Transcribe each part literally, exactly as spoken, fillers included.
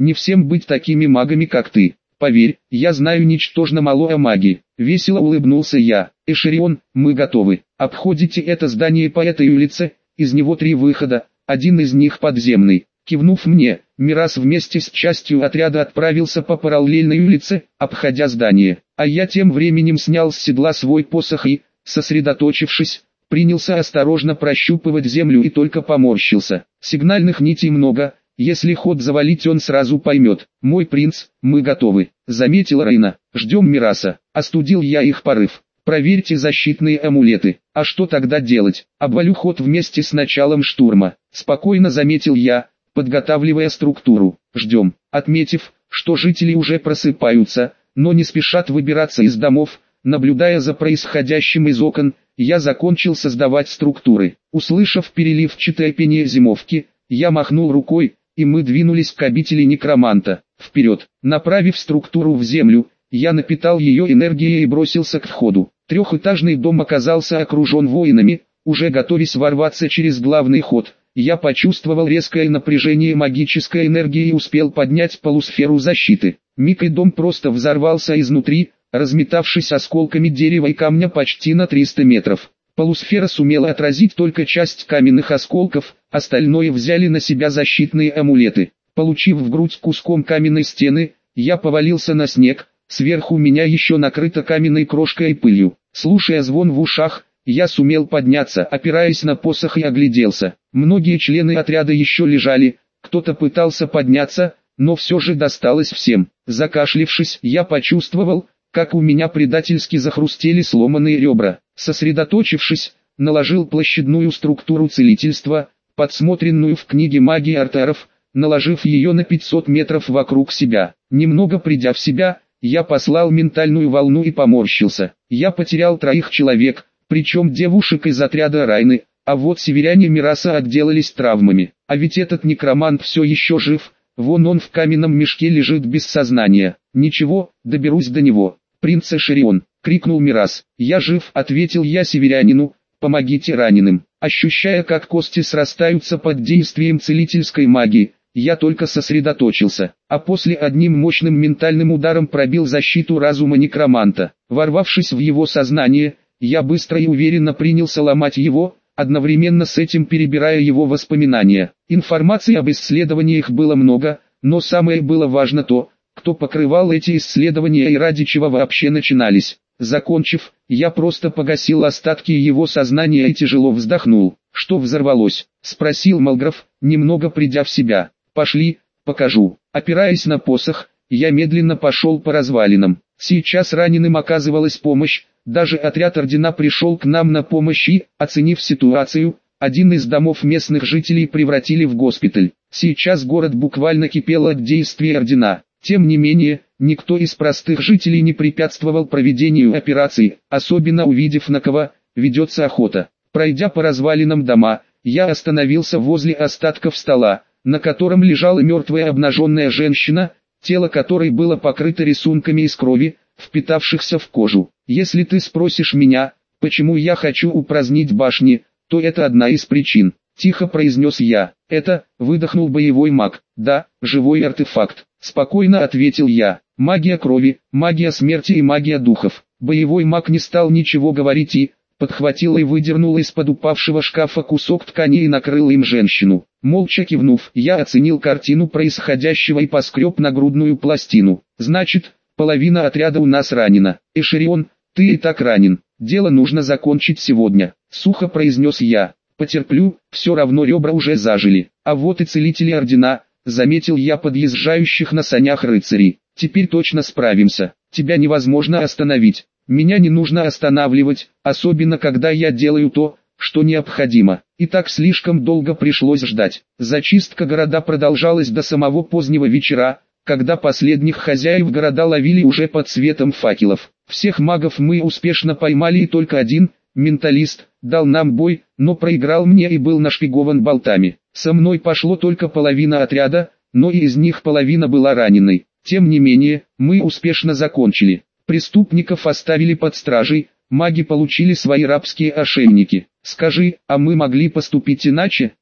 не всем быть такими магами, как ты. Поверь, я знаю ничтожно мало о магии. Весело улыбнулся я. Эшерион, мы готовы. Обходите это здание по этой улице, из него три выхода, один из них подземный. Кивнув мне, Мирас вместе с частью отряда отправился по параллельной улице, обходя здание. А я тем временем снял с седла свой посох и, сосредоточившись, принялся осторожно прощупывать землю и только поморщился. Сигнальных нитей много, если ход завалить, он сразу поймет. Мой принц, мы готовы, заметила Рейна. Ждем Мираса. Остудил я их порыв. Проверьте защитные амулеты. А что тогда делать? Обвалю ход вместе с началом штурма. Спокойно заметил я, подготавливая структуру. Ждем. Отметив, что жители уже просыпаются, но не спешат выбираться из домов, наблюдая за происходящим из окон, я закончил создавать структуры. Услышав переливчатое пение зимовки, я махнул рукой, и мы двинулись к обители некроманта. Вперед, направив структуру в землю, я напитал ее энергией и бросился к входу. Трехэтажный дом оказался окружен воинами, уже готовясь ворваться через главный ход. Я почувствовал резкое напряжение магической энергии и успел поднять полусферу защиты. Миг и дом просто взорвался изнутри, разметавшись осколками дерева и камня почти на триста метров. Полусфера сумела отразить только часть каменных осколков, остальное взяли на себя защитные амулеты. Получив в грудь куском каменной стены, я повалился на снег, сверху меня еще накрыто каменной крошкой и пылью. Слушая звон в ушах, я сумел подняться, опираясь на посох, и огляделся. Многие члены отряда еще лежали, кто-то пытался подняться, но все же досталось всем. Закашлившись, я почувствовал, как у меня предательски захрустели сломанные ребра. Сосредоточившись, наложил площадную структуру целительства, подсмотренную в книге магии Артаров, наложив ее на пятьсот метров вокруг себя. Немного придя в себя, я послал ментальную волну и поморщился. Я потерял троих человек, причем девушек из отряда Райны, а вот северяне Мираса отделались травмами. А ведь этот некромант все еще жив, вон он в каменном мешке лежит без сознания. Ничего, доберусь до него. «Принц Эшерион!» — крикнул Мирас. «Я жив!» — ответил я северянину. «Помогите раненым!» Ощущая, как кости срастаются под действием целительской магии, я только сосредоточился, а после одним мощным ментальным ударом пробил защиту разума некроманта. Ворвавшись в его сознание, я быстро и уверенно принялся ломать его, одновременно с этим перебирая его воспоминания. Информации об исследованиях было много, но самое было важно то, кто покрывал эти исследования и ради чего вообще начинались. Закончив, я просто погасил остатки его сознания и тяжело вздохнул. «Что взорвалось?» — спросил Малграф, немного придя в себя. «Пошли, покажу». Опираясь на посох, я медленно пошел по развалинам. Сейчас раненым оказывалась помощь, даже отряд ордена пришел к нам на помощь и, оценив ситуацию, один из домов местных жителей превратили в госпиталь. Сейчас город буквально кипел от действий ордена. Тем не менее, никто из простых жителей не препятствовал проведению операции, особенно увидев, на кого ведется охота. Пройдя по развалинам дома, я остановился возле остатков стола, на котором лежала мертвая обнаженная женщина, тело которой было покрыто рисунками из крови, впитавшихся в кожу. Если ты спросишь меня, почему я хочу упразднить башни, то это одна из причин. Тихо произнес я. Это, выдохнул боевой маг. Да, живой артефакт. Спокойно ответил я. Магия крови, магия смерти и магия духов. Боевой маг не стал ничего говорить и подхватил и выдернул из-под упавшего шкафа кусок ткани и накрыл им женщину. Молча кивнув, я оценил картину происходящего и поскреб нагрудную пластину. Значит, половина отряда у нас ранена. Эшерион, ты и так ранен. Дело нужно закончить сегодня. Сухо произнес я. Потерплю, все равно ребра уже зажили. А вот и целители ордена, заметил я подъезжающих на санях рыцарей. Теперь точно справимся. Тебя невозможно остановить. Меня не нужно останавливать, особенно когда я делаю то, что необходимо. И так слишком долго пришлось ждать. Зачистка города продолжалась до самого позднего вечера, когда последних хозяев города ловили уже под светом факелов. Всех магов мы успешно поймали, и только один, менталист, дал нам бой, но проиграл мне и был нашпигован болтами. Со мной пошло только половина отряда, но и из них половина была раненой. Тем не менее, мы успешно закончили. Преступников оставили под стражей, маги получили свои рабские ошейники. Скажи, а мы могли поступить иначе?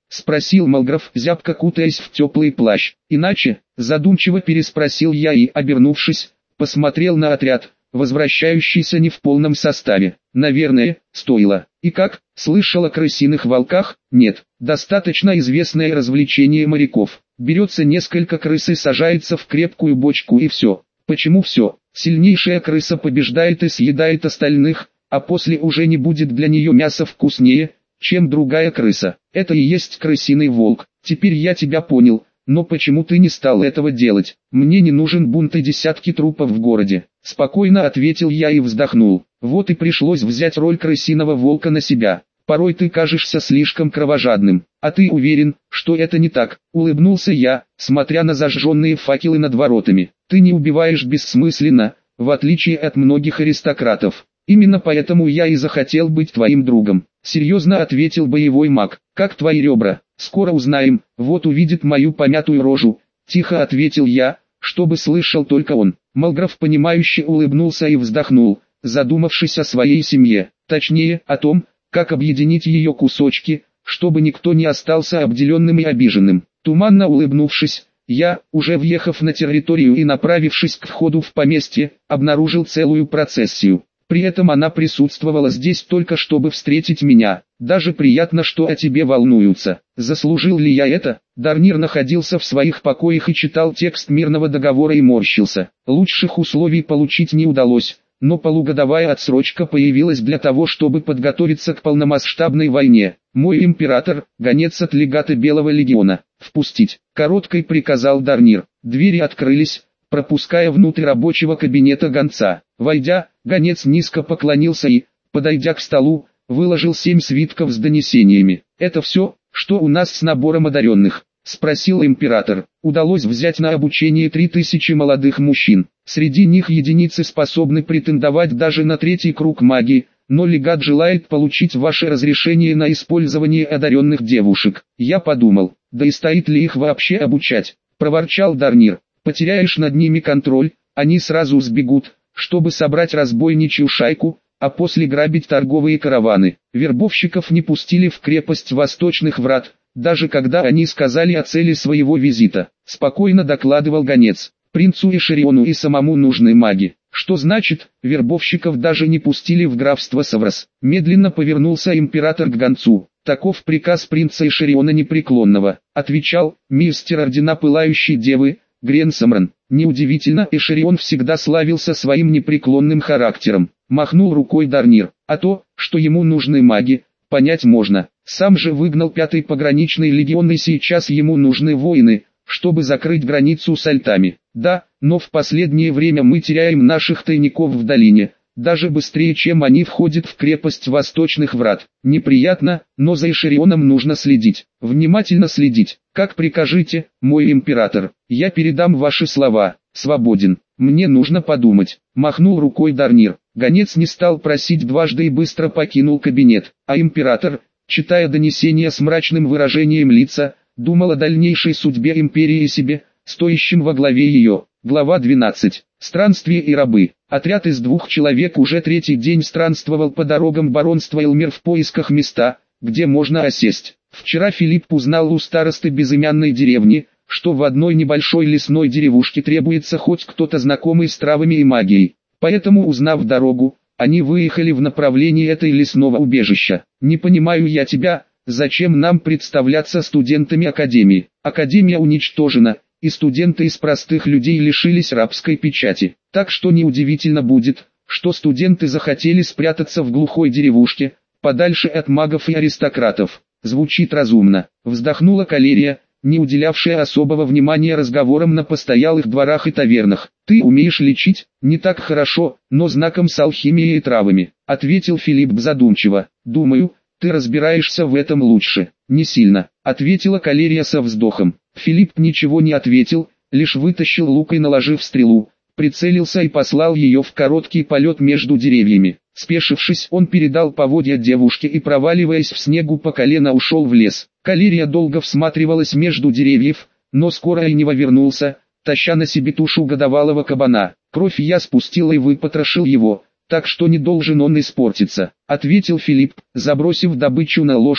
спросил Малграф, зябко кутаясь в теплый плащ. Иначе, задумчиво переспросил я и, обернувшись, посмотрел на отряд, возвращающийся не в полном составе. Наверное, стоило. И как? Слышал о крысиных волках? Нет. Достаточно известное развлечение моряков. Берется несколько крыс и сажается в крепкую бочку и все. Почему все? Сильнейшая крыса побеждает и съедает остальных, а после уже не будет для нее мяса вкуснее, чем другая крыса. Это и есть крысиный волк. Теперь я тебя понял. Но почему ты не стал этого делать? Мне не нужен бунт и десятки трупов в городе. Спокойно ответил я и вздохнул. Вот и пришлось взять роль крысиного волка на себя. Порой ты кажешься слишком кровожадным. А ты уверен, что это не так? Улыбнулся я, смотря на зажженные факелы над воротами. Ты не убиваешь бессмысленно, в отличие от многих аристократов. Именно поэтому я и захотел быть твоим другом. Серьезно ответил боевой маг. Как твои ребра? Скоро узнаем, вот увидит мою помятую рожу. Тихо ответил я, чтобы слышал только он. Малграф понимающе улыбнулся и вздохнул, задумавшись о своей семье. Точнее, о том, как объединить ее кусочки, чтобы никто не остался обделенным и обиженным. Туманно улыбнувшись, я, уже въехав на территорию и направившись к входу в поместье, обнаружил целую процессию. При этом она присутствовала здесь только чтобы встретить меня. Даже приятно, что о тебе волнуются. Заслужил ли я это? Дарнир находился в своих покоях и читал текст мирного договора и морщился. Лучших условий получить не удалось, но полугодовая отсрочка появилась для того, чтобы подготовиться к полномасштабной войне. Мой император, гонец от легата Белого легиона. Впустить. Короткой приказал Дарнир. Двери открылись, пропуская внутрь рабочего кабинета гонца. Войдя, гонец низко поклонился и, подойдя к столу, выложил семь свитков с донесениями. «Это все, что у нас с набором одаренных?» – спросил император. «Удалось взять на обучение три тысячи молодых мужчин. Среди них единицы способны претендовать даже на третий круг магии, но легат желает получить ваше разрешение на использование одаренных девушек». Я подумал, да и стоит ли их вообще обучать? Проворчал Дарнир. «Потеряешь над ними контроль, они сразу сбегут, чтобы собрать разбойничью шайку, а после грабить торговые караваны». Вербовщиков не пустили в крепость Восточных Врат, даже когда они сказали о цели своего визита. Спокойно докладывал гонец. Принцу Эшериону и самому нужны маги. Что значит, вербовщиков даже не пустили в графство Саврос? Медленно повернулся император к гонцу. Таков приказ принца Эшериона Непреклонного. Отвечал, мистер ордена Пылающей Девы, Грен Самран. Неудивительно, Эшерион всегда славился своим непреклонным характером. Махнул рукой Дарнир. А то, что ему нужны маги, понять можно. Сам же выгнал пятый пограничный легион и сейчас ему нужны воины, чтобы закрыть границу с альтами. Да, но в последнее время мы теряем наших тайников в долине, даже быстрее, чем они входят в крепость Восточных Врат. Неприятно, но за Эшерионом нужно следить. Внимательно следить. Как прикажете, мой император. Я передам ваши слова. Свободен. Мне нужно подумать. Махнул рукой Дарнир. Гонец не стал просить дважды и быстро покинул кабинет. А император, читая донесение с мрачным выражением лица, думал о дальнейшей судьбе империи и себе, стоящем во главе ее. Глава двенадцать. Странствие и рабы. Отряд из двух человек уже третий день странствовал по дорогам баронства Элмер в поисках места, где можно осесть. Вчера Филипп узнал у старосты безымянной деревни, что в одной небольшой лесной деревушке требуется хоть кто-то знакомый с травами и магией. Поэтому, узнав дорогу, они выехали в направлении этой лесного убежища. «Не понимаю я тебя, зачем нам представляться студентами академии? Академия уничтожена, и студенты из простых людей лишились рабской печати. Так что неудивительно будет, что студенты захотели спрятаться в глухой деревушке, подальше от магов и аристократов». Звучит разумно. Вздохнула Калерия, не уделявшая особого внимания разговорам на постоялых дворах и тавернах. «Ты умеешь лечить? Не так хорошо, но знаком с алхимией и травами», — ответил Филипп задумчиво. «Думаю, ты разбираешься в этом лучше». «Не сильно», — ответила Калерия со вздохом. Филипп ничего не ответил, лишь вытащил лук и, наложив стрелу, прицелился и послал ее в короткий полет между деревьями. Спешившись, он передал поводья девушке и, проваливаясь в снегу по колено, ушел в лес. Калерия долго всматривалась между деревьев, но скоро Айнева вернулся, таща на себе тушу годовалого кабана. «Кровь я спустил и выпотрошил его, так что не должен он испортиться», — ответил Филипп, забросив добычу на лошадь,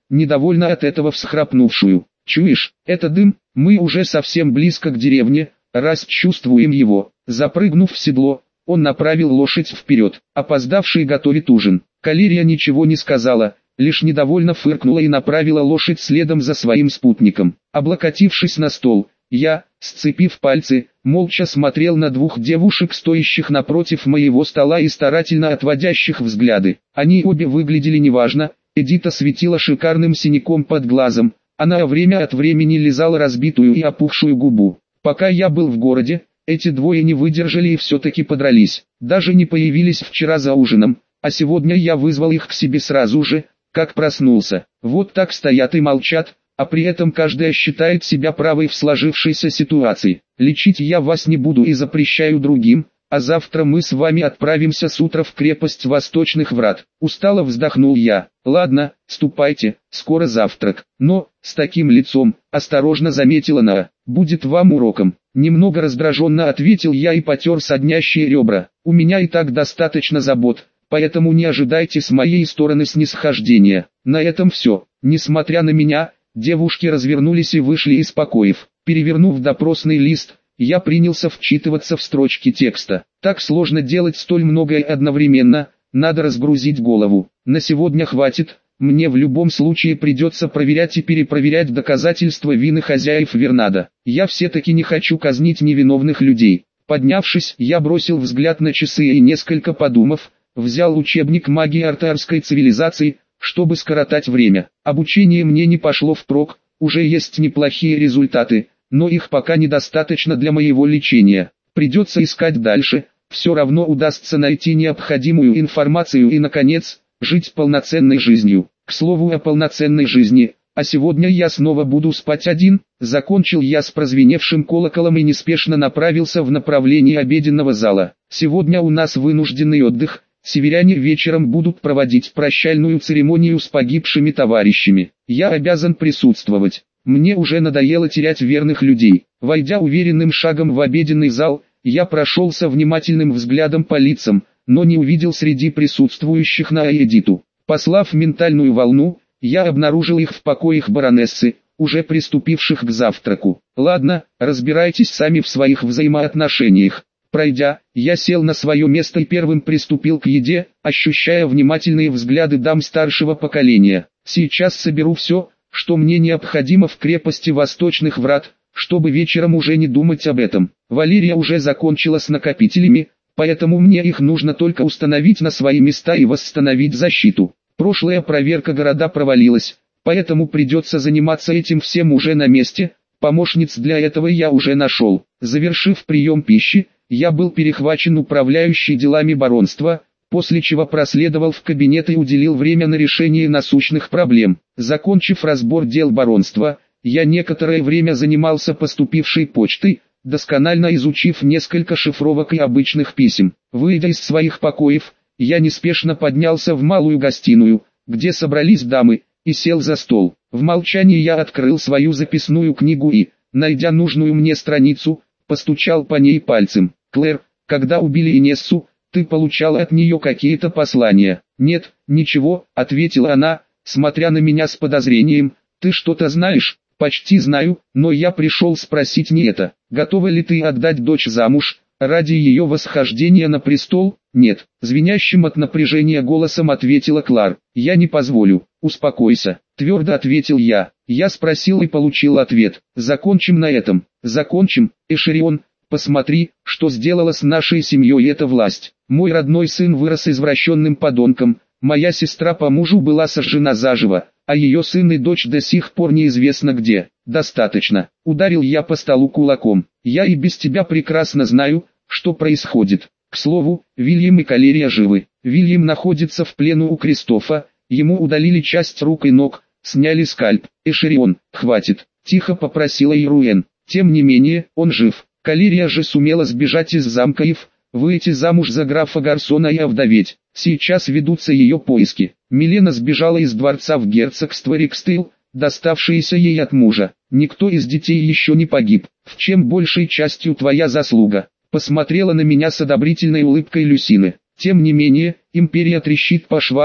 недовольно от этого всхрапнувшую. «Чуешь, это дым, мы уже совсем близко к деревне, раз чувствуем его». Запрыгнув в седло, он направил лошадь вперед. Опоздавший готовит ужин. Калерия ничего не сказала, лишь недовольно фыркнула и направила лошадь следом за своим спутником. Облокотившись на стол, я, сцепив пальцы, молча смотрел на двух девушек, стоящих напротив моего стола и старательно отводящих взгляды. Они обе выглядели неважно. Эдита светила шикарным синяком под глазом, она время от времени лизала разбитую и опухшую губу. Пока я был в городе, эти двое не выдержали и все-таки подрались. Даже не появились вчера за ужином, а сегодня я вызвал их к себе сразу же, как проснулся. Вот так стоят и молчат, а при этом каждая считает себя правой в сложившейся ситуации. Лечить я вас не буду и запрещаю другим, а завтра мы с вами отправимся с утра в крепость Восточных Врат. Устало вздохнул я. Ладно, ступайте, скоро завтрак. Но, с таким лицом, осторожно заметила Наа, будет вам уроком. Немного раздраженно ответил я и потер соднящие ребра. У меня и так достаточно забот, поэтому не ожидайте с моей стороны снисхождения. На этом все. Несмотря на меня, девушки развернулись и вышли из покоев. Перевернув допросный лист, я принялся вчитываться в строчки текста. Так сложно делать столь многое одновременно, надо разгрузить голову. На сегодня хватит, мне в любом случае придется проверять и перепроверять доказательства вины хозяев Вернада. Я все-таки не хочу казнить невиновных людей. Поднявшись, я бросил взгляд на часы и, несколько подумав, взял учебник магии артарской цивилизации, чтобы скоротать время. Обучение мне не пошло впрок, уже есть неплохие результаты, но их пока недостаточно для моего лечения. Придется искать дальше, все равно удастся найти необходимую информацию и, наконец, жить полноценной жизнью. К слову о полноценной жизни, а сегодня я снова буду спать один. Закончил я с прозвеневшим колоколом и неспешно направился в направлении обеденного зала. Сегодня у нас вынужденный отдых. Северяне вечером будут проводить прощальную церемонию с погибшими товарищами. Я обязан присутствовать. Мне уже надоело терять верных людей. Войдя уверенным шагом в обеденный зал, я прошелся внимательным взглядом по лицам, но не увидел среди присутствующих Наа и Эдиту. Послав ментальную волну, я обнаружил их в покоях баронессы, уже приступивших к завтраку. Ладно, разбирайтесь сами в своих взаимоотношениях. Пройдя, я сел на свое место и первым приступил к еде, ощущая внимательные взгляды дам старшего поколения. Сейчас соберу все, что мне необходимо в крепости Восточных Врат, чтобы вечером уже не думать об этом. Валерия уже закончила с накопителями, поэтому мне их нужно только установить на свои места и восстановить защиту. Прошлая проверка города провалилась, поэтому придется заниматься этим всем уже на месте. Помощниц для этого я уже нашел. Завершив прием пищи, я был перехвачен управляющей делами баронства, после чего проследовал в кабинет и уделил время на решение насущных проблем. Закончив разбор дел баронства, я некоторое время занимался поступившей почтой, досконально изучив несколько шифровок и обычных писем. Выйдя из своих покоев, я неспешно поднялся в малую гостиную, где собрались дамы, и сел за стол. В молчании я открыл свою записную книгу и, найдя нужную мне страницу, постучал по ней пальцем. «Клэр, когда убили Инессу, ты получала от нее какие-то послания?» «Нет, ничего», — ответила она, смотря на меня с подозрением. «Ты что-то знаешь?» «Почти знаю, но я пришел спросить не это. Готова ли ты отдать дочь замуж, ради ее восхождения на престол?» «Нет», — звенящим от напряжения голосом ответила Клар. «Я не позволю». «Успокойся», — твердо ответил я. Я спросил и получил ответ. «Закончим на этом». «Закончим, Эшерион. Посмотри, что сделала с нашей семьей эта власть. Мой родной сын вырос извращенным подонком, моя сестра по мужу была сожжена заживо, а ее сын и дочь до сих пор неизвестно где. Достаточно». Ударил я по столу кулаком. «Я и без тебя прекрасно знаю, что происходит. К слову, Вильям и Калерия живы. Вильям находится в плену у Кристофа, ему удалили часть рук и ног, сняли скальп. Эшерион, хватит», — тихо попросила Ируэн. «Тем не менее, он жив. Калерия же сумела сбежать из замка Ив, выйти замуж за графа Гарсона и овдоветь. Сейчас ведутся ее поиски. Милена сбежала из дворца в герцогство Рикстейл, доставшееся ей от мужа. Никто из детей еще не погиб, в чем большей частью твоя заслуга». Посмотрела на меня с одобрительной улыбкой Люсины. «Тем не менее, империя трещит по швам,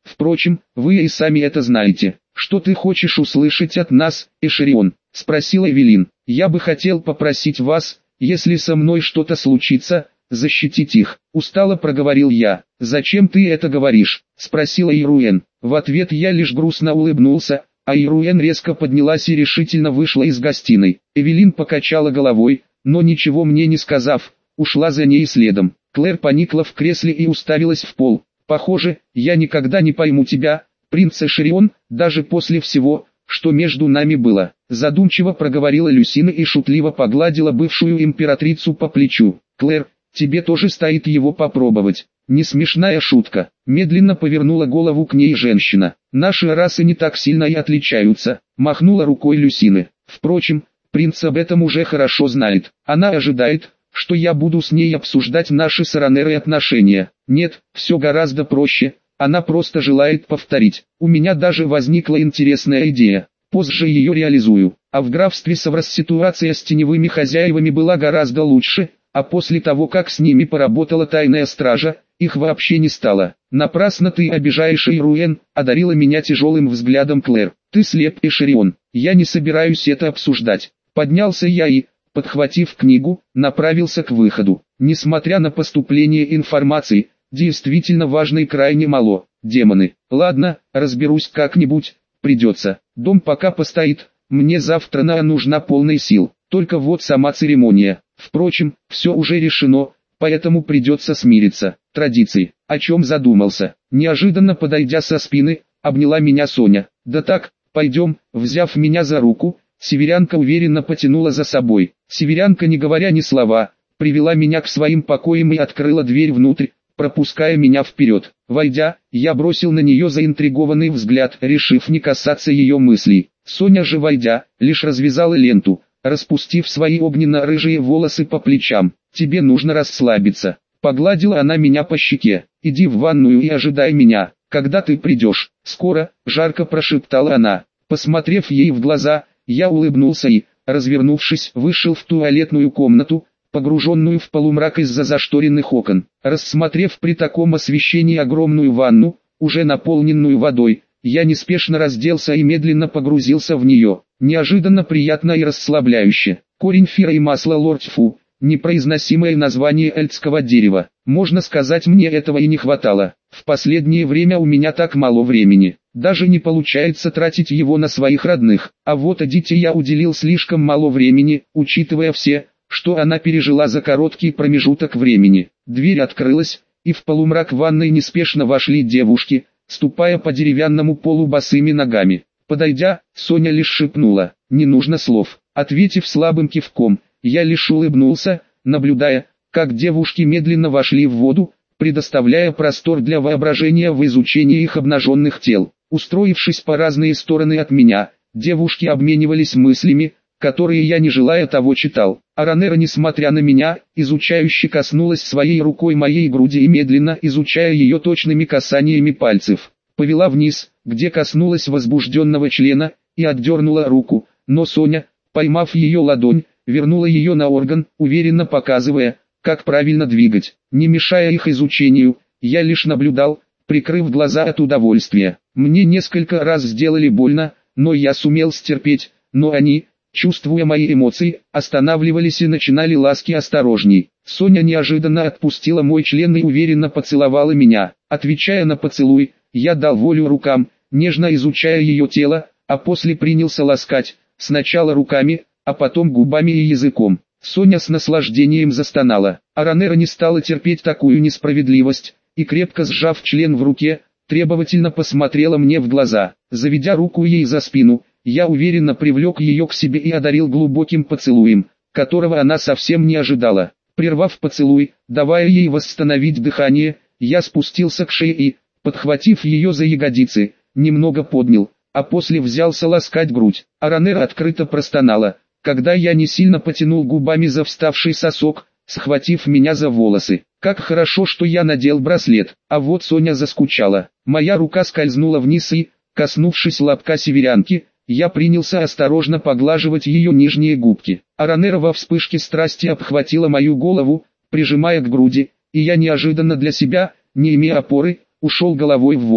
Впрочем, вы и сами это знаете. Что ты хочешь услышать от нас, Эшерион? Спросила Эвелин. Я бы хотел попросить вас, если со мной что-то случится, защитить их. Устало проговорил я. Зачем ты это говоришь? Спросила Ируэн. В ответ я лишь грустно улыбнулся, а Ируэн резко поднялась и решительно вышла из гостиной. Эвелин покачала головой, но ничего мне не сказав, ушла за ней следом. Клэр поникла в кресле и уставилась в пол. Похоже, я никогда не пойму тебя, принц Эшерион, даже после всего, что между нами было. Задумчиво проговорила Люсина и шутливо погладила бывшую императрицу по плечу. Клэр, тебе тоже стоит его попробовать. Не смешная шутка. Медленно повернула голову к ней женщина. Наши расы не так сильно и отличаются, махнула рукой Люсины. Впрочем, принц об этом уже хорошо знает. Она ожидает, что я буду с ней обсуждать наши с Аранерой отношения. Нет, все гораздо проще. Она просто желает повторить. У меня даже возникла интересная идея. Позже ее реализую. А в графстве Саврас ситуация с теневыми хозяевами была гораздо лучше, а после того, как с ними поработала тайная стража, их вообще не стало. Напрасно ты обижаешь Ируэн, одарила меня тяжелым взглядом Клэр. Ты слеп, Эшерион. Я не собираюсь это обсуждать. Поднялся я и, подхватив книгу, направился к выходу. Несмотря на поступление информации, действительно важной крайне мало. Демоны. Ладно, разберусь как-нибудь, придется. Дом пока постоит, мне завтра на нужна полная сил. Только вот сама церемония. Впрочем, все уже решено, поэтому придется смириться. Традиции. О чем задумался? Неожиданно подойдя со спины, обняла меня Соня. Да так, пойдем, взяв меня за руку, северянка уверенно потянула за собой. Северянка, не говоря ни слова, привела меня к своим покоям и открыла дверь внутрь, пропуская меня вперед. Войдя, я бросил на нее заинтригованный взгляд, решив не касаться ее мыслей. Соня же, войдя, лишь развязала ленту, распустив свои огненно-рыжие волосы по плечам. «Тебе нужно расслабиться». Погладила она меня по щеке. «Иди в ванную и ожидай меня, когда ты придешь. Скоро», — жарко прошептала она. Посмотрев ей в глаза, я улыбнулся и, развернувшись, вышел в туалетную комнату, погруженную в полумрак из-за зашторенных окон. Рассмотрев при таком освещении огромную ванну, уже наполненную водой, я неспешно разделся и медленно погрузился в нее. Неожиданно приятно и расслабляюще. Корень фира и масло лордфу, непроизносимое название эльтского дерева. Можно сказать, мне этого и не хватало. В последнее время у меня так мало времени. Даже не получается тратить его на своих родных. А вот Эдите я уделил слишком мало времени, учитывая все, что она пережила за короткий промежуток времени. Дверь открылась, и в полумрак ванной неспешно вошли девушки, ступая по деревянному полу босыми ногами. Подойдя, Соня лишь шепнула: «Не нужно слов». Ответив слабым кивком, я лишь улыбнулся, наблюдая, как девушки медленно вошли в воду, предоставляя простор для воображения в изучении их обнаженных тел. Устроившись по разные стороны от меня, девушки обменивались мыслями, которые я, не желая того, читал. Аранера, несмотря на меня, изучающе коснулась своей рукой моей груди и, медленно изучая ее точными касаниями пальцев, повела вниз, где коснулась возбужденного члена, и отдернула руку, но Соня, поймав ее ладонь, вернула ее на орган, уверенно показывая, как правильно двигать. Не мешая их изучению, я лишь наблюдал, прикрыв глаза от удовольствия. Мне несколько раз сделали больно, но я сумел стерпеть, но они, чувствуя мои эмоции, останавливались и начинали ласки осторожней. Соня неожиданно отпустила мой член и уверенно поцеловала меня. Отвечая на поцелуй, я дал волю рукам, нежно изучая ее тело, а после принялся ласкать, сначала руками, а потом губами и языком. Соня с наслаждением застонала. Аранера не стала терпеть такую несправедливость, и, крепко сжав член в руке, требовательно посмотрела мне в глаза. Заведя руку ей за спину, я уверенно привлек ее к себе и одарил глубоким поцелуем, которого она совсем не ожидала. Прервав поцелуй, давая ей восстановить дыхание, я спустился к шее и, подхватив ее за ягодицы, немного поднял, а после взялся ласкать грудь. Аранера открыто простонала, когда я не сильно потянул губами за вставший сосок, схватив меня за волосы. Как хорошо, что я надел браслет, а вот Соня заскучала. Моя рука скользнула вниз и, коснувшись лобка северянки, я принялся осторожно поглаживать ее нижние губки. Аранера во вспышке страсти обхватила мою голову, прижимая к груди, и я неожиданно для себя, не имея опоры, ушел головой в воду.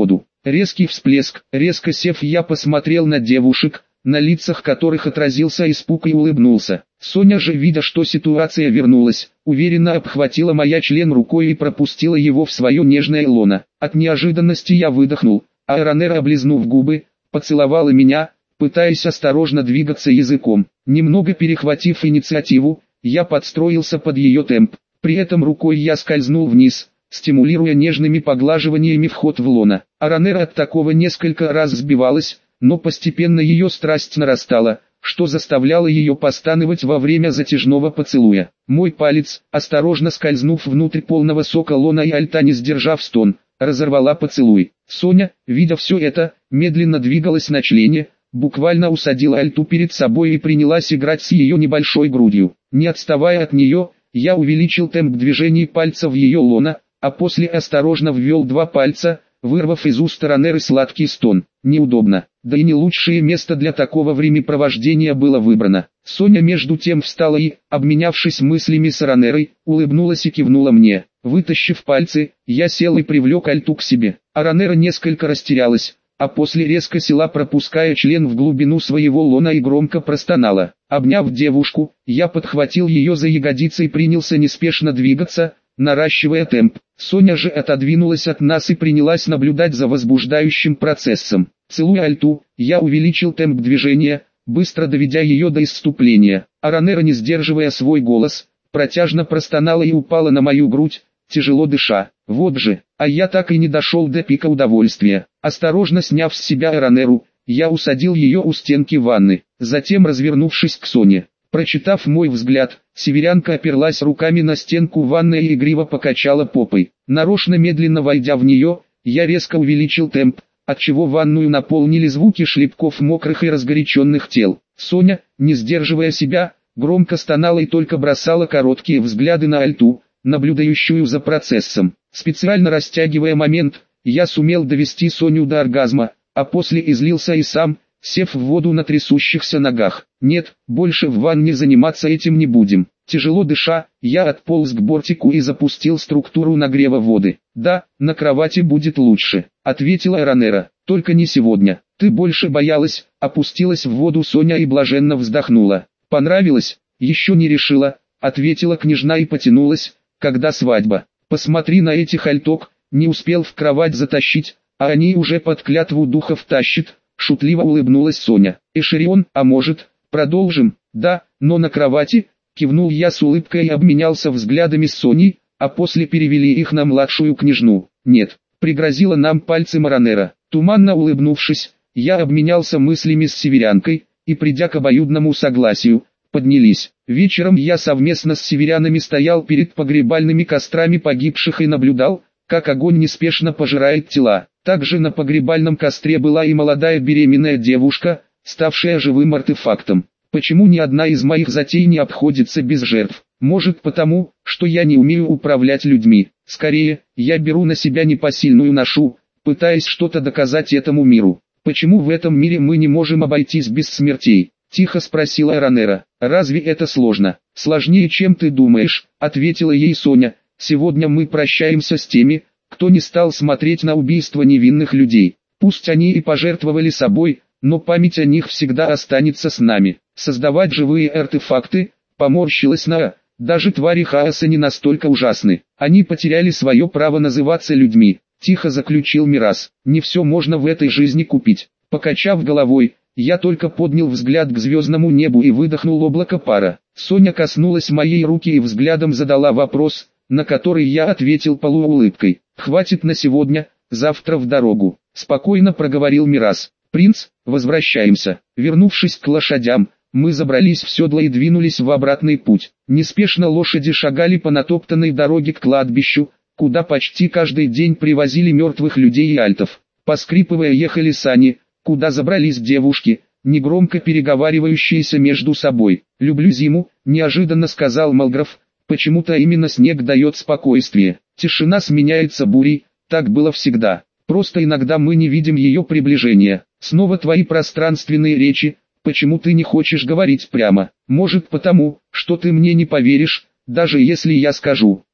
Резкий всплеск, резко сев, я посмотрел на девушек, на лицах которых отразился испуг, и улыбнулся. Соня же, видя, что ситуация вернулась, уверенно обхватила моя член рукой и пропустила его в свое нежное лоно. От неожиданности я выдохнул, а Ранера, облизнув губы, поцеловала меня, пытаясь осторожно двигаться языком. Немного перехватив инициативу, я подстроился под ее темп. При этом рукой я скользнул вниз, стимулируя нежными поглаживаниями вход в лоно. А Ранера от такого несколько раз сбивалась, но постепенно ее страсть нарастала, что заставляло ее постановать во время затяжного поцелуя. Мой палец, осторожно скользнув внутрь полного сока лона и альта, не сдержав стон, разорвала поцелуй. Соня, видя все это, медленно двигалась на члене, буквально усадила альту перед собой и принялась играть с ее небольшой грудью. Не отставая от нее, я увеличил темп движений пальца в ее лона, а после осторожно ввел два пальца, вырвав из уст Ранеры сладкий стон. Неудобно, да и не лучшее место для такого времяпровождения было выбрано. Соня между тем встала и, обменявшись мыслями с Ранерой, улыбнулась и кивнула мне. Вытащив пальцы, я сел и привлек альту к себе. А Ранера несколько растерялась, а после резко села, пропуская член в глубину своего лона, и громко простонала. Обняв девушку, я подхватил ее за ягодицы и принялся неспешно двигаться, наращивая темп. Соня же отодвинулась от нас и принялась наблюдать за возбуждающим процессом. Целуя альту, я увеличил темп движения, быстро доведя ее до исступления. А Ранера, не сдерживая свой голос, протяжно простонала и упала на мою грудь, тяжело дыша. Вот же, а я так и не дошел до пика удовольствия. Осторожно сняв с себя Ранеру, я усадил ее у стенки ванны. Затем, развернувшись к Соне, прочитав мой взгляд, северянка оперлась руками на стенку ванной и игриво покачала попой. Нарочно медленно войдя в нее, я резко увеличил темп, отчего ванную наполнили звуки шлепков мокрых и разгоряченных тел. Соня, не сдерживая себя, громко стонала и только бросала короткие взгляды на альту, наблюдающую за процессом. Специально растягивая момент, я сумел довести Соню до оргазма, а после излился и сам, сев в воду на трясущихся ногах. Нет, больше в ванне заниматься этим не будем. Тяжело дыша, я отполз к бортику и запустил структуру нагрева воды. «Да, на кровати будет лучше», — ответила Ранера. «Только не сегодня. Ты больше боялась», — опустилась в воду Соня и блаженно вздохнула. «Понравилось?» «Еще не решила», — ответила княжна и потянулась. «Когда свадьба? Посмотри на этих альток, не успел в кровать затащить, а они уже под клятву духов тащат», — шутливо улыбнулась Соня. «Эшерион, а может, продолжим?» «Да, но на кровати», — кивнул я с улыбкой и обменялся взглядами с Соней, а после перевели их на младшую княжну. «Нет», — пригрозила нам пальцем Ранера. Туманно улыбнувшись, я обменялся мыслями с северянкой, и, придя к обоюдному согласию, поднялись. Вечером я совместно с северянами стоял перед погребальными кострами погибших и наблюдал, как огонь неспешно пожирает тела. Также на погребальном костре была и молодая беременная девушка, ставшая живым артефактом. Почему ни одна из моих затей не обходится без жертв? Может потому, что я не умею управлять людьми. Скорее, я беру на себя непосильную ношу, пытаясь что-то доказать этому миру. Почему в этом мире мы не можем обойтись без смертей? Тихо спросила Ранера. «Разве это сложно?» «Сложнее, чем ты думаешь», — ответила ей Соня. «Сегодня мы прощаемся с теми, кто не стал смотреть на убийство невинных людей. Пусть они и пожертвовали собой, но память о них всегда останется с нами. Создавать живые артефакты», — поморщилась Наа, — «даже твари хаоса не настолько ужасны. Они потеряли свое право называться людьми», — тихо заключил Мирас. «Не все можно в этой жизни купить». Покачав головой, я только поднял взгляд к звездному небу и выдохнул облако пара. Соня коснулась моей руки и взглядом задала вопрос, на который я ответил полуулыбкой. «Хватит на сегодня, завтра в дорогу», — спокойно проговорил Мирас. «Принц, возвращаемся». Вернувшись к лошадям, мы забрались в седло и двинулись в обратный путь. Неспешно лошади шагали по натоптанной дороге к кладбищу, куда почти каждый день привозили мертвых людей и альтов. Поскрипывая ехали сани, куда забрались девушки, негромко переговаривающиеся между собой. «Люблю зиму», — неожиданно сказал Малграф. «Почему-то именно снег дает спокойствие. Тишина сменяется бурей, так было всегда. Просто иногда мы не видим ее приближения. Снова твои пространственные речи. Почему ты не хочешь говорить прямо? Может потому, что ты мне не поверишь, даже если я скажу».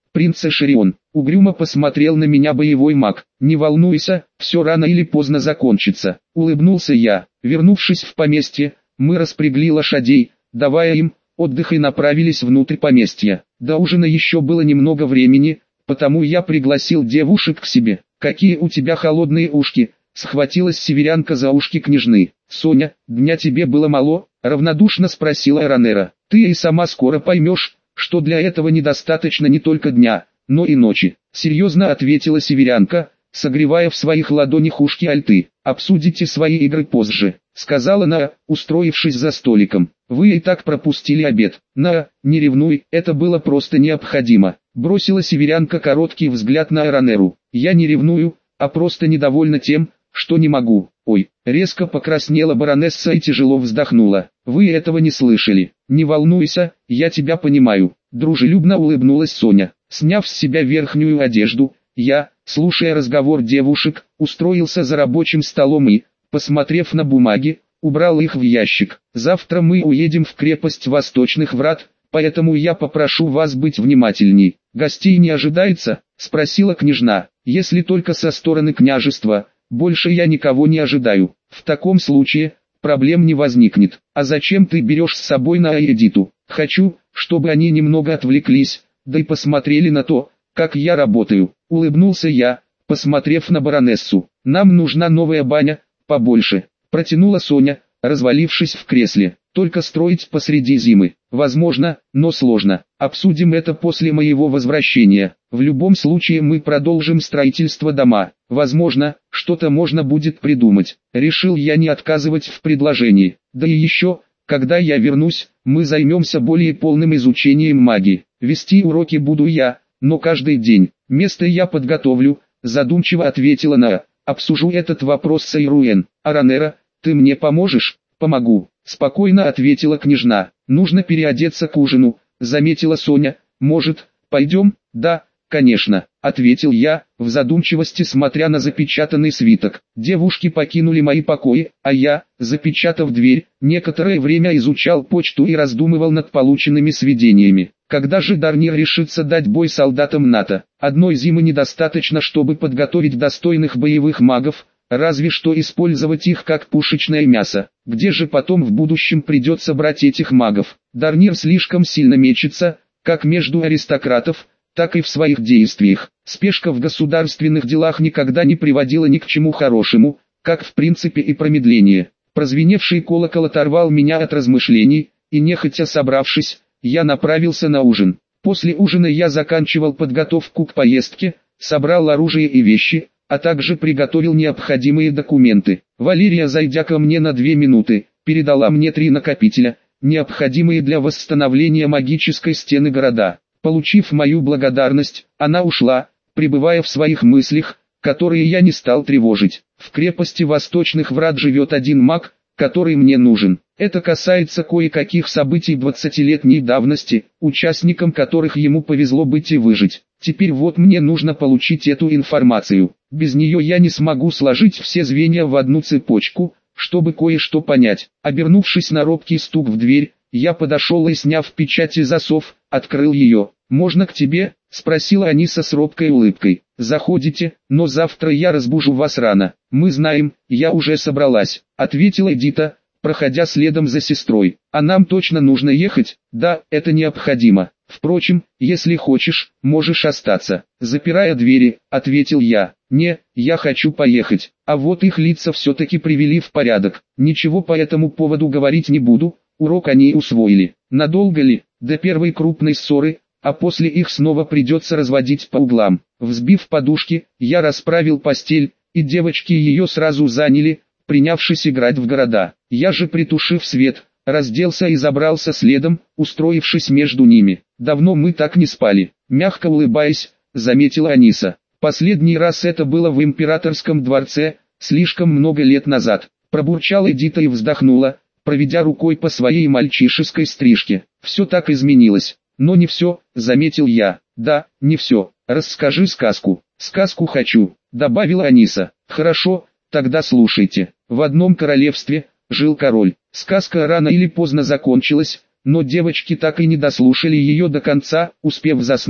принц Эшерион. Угрюмо посмотрел на меня боевой маг. Не волнуйся, все рано или поздно закончится. Улыбнулся я. Вернувшись в поместье, мы распрягли лошадей, давая им отдых, и направились внутрь поместья. До ужина еще было немного времени, потому я пригласил девушек к себе. «Какие у тебя холодные ушки!» — схватилась северянка за ушки княжны. «Соня, дня тебе было мало?» — равнодушно спросила Ранера. «Ты и сама скоро поймешь, что для этого недостаточно не только дня, но и ночи», — серьезно ответила северянка, согревая в своих ладонях ушки Альты. «Обсудите свои игры позже», — сказала Наа, устроившись за столиком. «Вы и так пропустили обед». «Наа, не ревнуй, это было просто необходимо», — бросила северянка короткий взгляд на Ранеру. «Я не ревную, а просто недовольна тем, что не могу». «Ой», — резко покраснела баронесса и тяжело вздохнула. «Вы этого не слышали». «Не волнуйся, я тебя понимаю», — дружелюбно улыбнулась Соня. Сняв с себя верхнюю одежду, я, слушая разговор девушек, устроился за рабочим столом и, посмотрев на бумаги, убрал их в ящик. «Завтра мы уедем в крепость Восточных Врат, поэтому я попрошу вас быть внимательней». «Гостей не ожидается?» — спросила княжна. «Если только со стороны княжества, больше я никого не ожидаю. В таком случае, проблем не возникнет. А зачем ты берешь с собой на Эдиту?» «Хочу, чтобы они немного отвлеклись, да и посмотрели на то, как я работаю», — улыбнулся я, посмотрев на баронессу. «Нам нужна новая баня, побольше», — протянула Соня, развалившись в кресле. «Только строить посреди зимы возможно, но сложно. Обсудим это после моего возвращения. В любом случае мы продолжим строительство дома. Возможно, что-то можно будет придумать». Решил я не отказывать в предложении. Да и еще, когда я вернусь, мы займемся более полным изучением магии. Вести уроки буду я, но каждый день. Место я подготовлю, задумчиво ответила Наа. «Обсужу этот вопрос с Айруэн. А Ранера, ты мне поможешь?» «Помогу», — спокойно ответила княжна. «Нужно переодеться к ужину», — заметила Соня. «Может, пойдем?» «Да, конечно», — ответил я, в задумчивости смотря на запечатанный свиток. Девушки покинули мои покои, а я, запечатав дверь, некоторое время изучал почту и раздумывал над полученными сведениями. Когда же Дарнир решится дать бой солдатам НАТО? Одной зимы недостаточно, чтобы подготовить достойных боевых магов, разве что использовать их как пушечное мясо. Где же потом в будущем придется брать этих магов? Дарнир слишком сильно мечется, как между аристократов, так и в своих действиях. Спешка в государственных делах никогда не приводила ни к чему хорошему, как в принципе и промедление. Прозвеневший колокол оторвал меня от размышлений, и нехотя собравшись, я направился на ужин. После ужина я заканчивал подготовку к поездке, собрал оружие и вещи, а также приготовил необходимые документы. Валерия, зайдя ко мне на две минуты, передала мне три накопителя, необходимые для восстановления магической стены города. Получив мою благодарность, она ушла, пребывая в своих мыслях, которые я не стал тревожить. В крепости Восточных Врат живет один маг, который мне нужен. Это касается кое-каких событий двадцатилетней давности, участникам которых ему повезло быть и выжить. Теперь вот мне нужно получить эту информацию. Без нее я не смогу сложить все звенья в одну цепочку, чтобы кое-что понять. Обернувшись на робкий стук в дверь, я подошел и, сняв печать и засов, открыл ее. «Можно к тебе?» — спросила Аниса с робкой улыбкой. «Заходите, но завтра я разбужу вас рано». «Мы знаем, я уже собралась», — ответила Эдита, проходя следом за сестрой. «А нам точно нужно ехать?» «Да, это необходимо. Впрочем, если хочешь, можешь остаться». «Запирая двери», — ответил я. «Не, я хочу поехать». А вот их лица все-таки привели в порядок. Ничего по этому поводу говорить не буду, урок они усвоили. Надолго ли? До первой крупной ссоры, а после их снова придется разводить по углам. Взбив подушки, я расправил постель, и девочки ее сразу заняли, принявшись играть в города. Я же, притушив свет, разделся и забрался следом, устроившись между ними. «Давно мы так не спали», — мягко улыбаясь, заметила Аниса. «Последний раз это было в императорском дворце, слишком много лет назад», — пробурчала Эдита и вздохнула, проведя рукой по своей мальчишеской стрижке. «Все так изменилось». «Но не все», — заметил я. «Да, не все. Расскажи сказку». «Сказку хочу», — добавила Аниса. «Хорошо, тогда слушайте. В одном королевстве жил король. Сказка рано или поздно закончилась, но девочки так и не дослушали ее до конца, успев заснуть.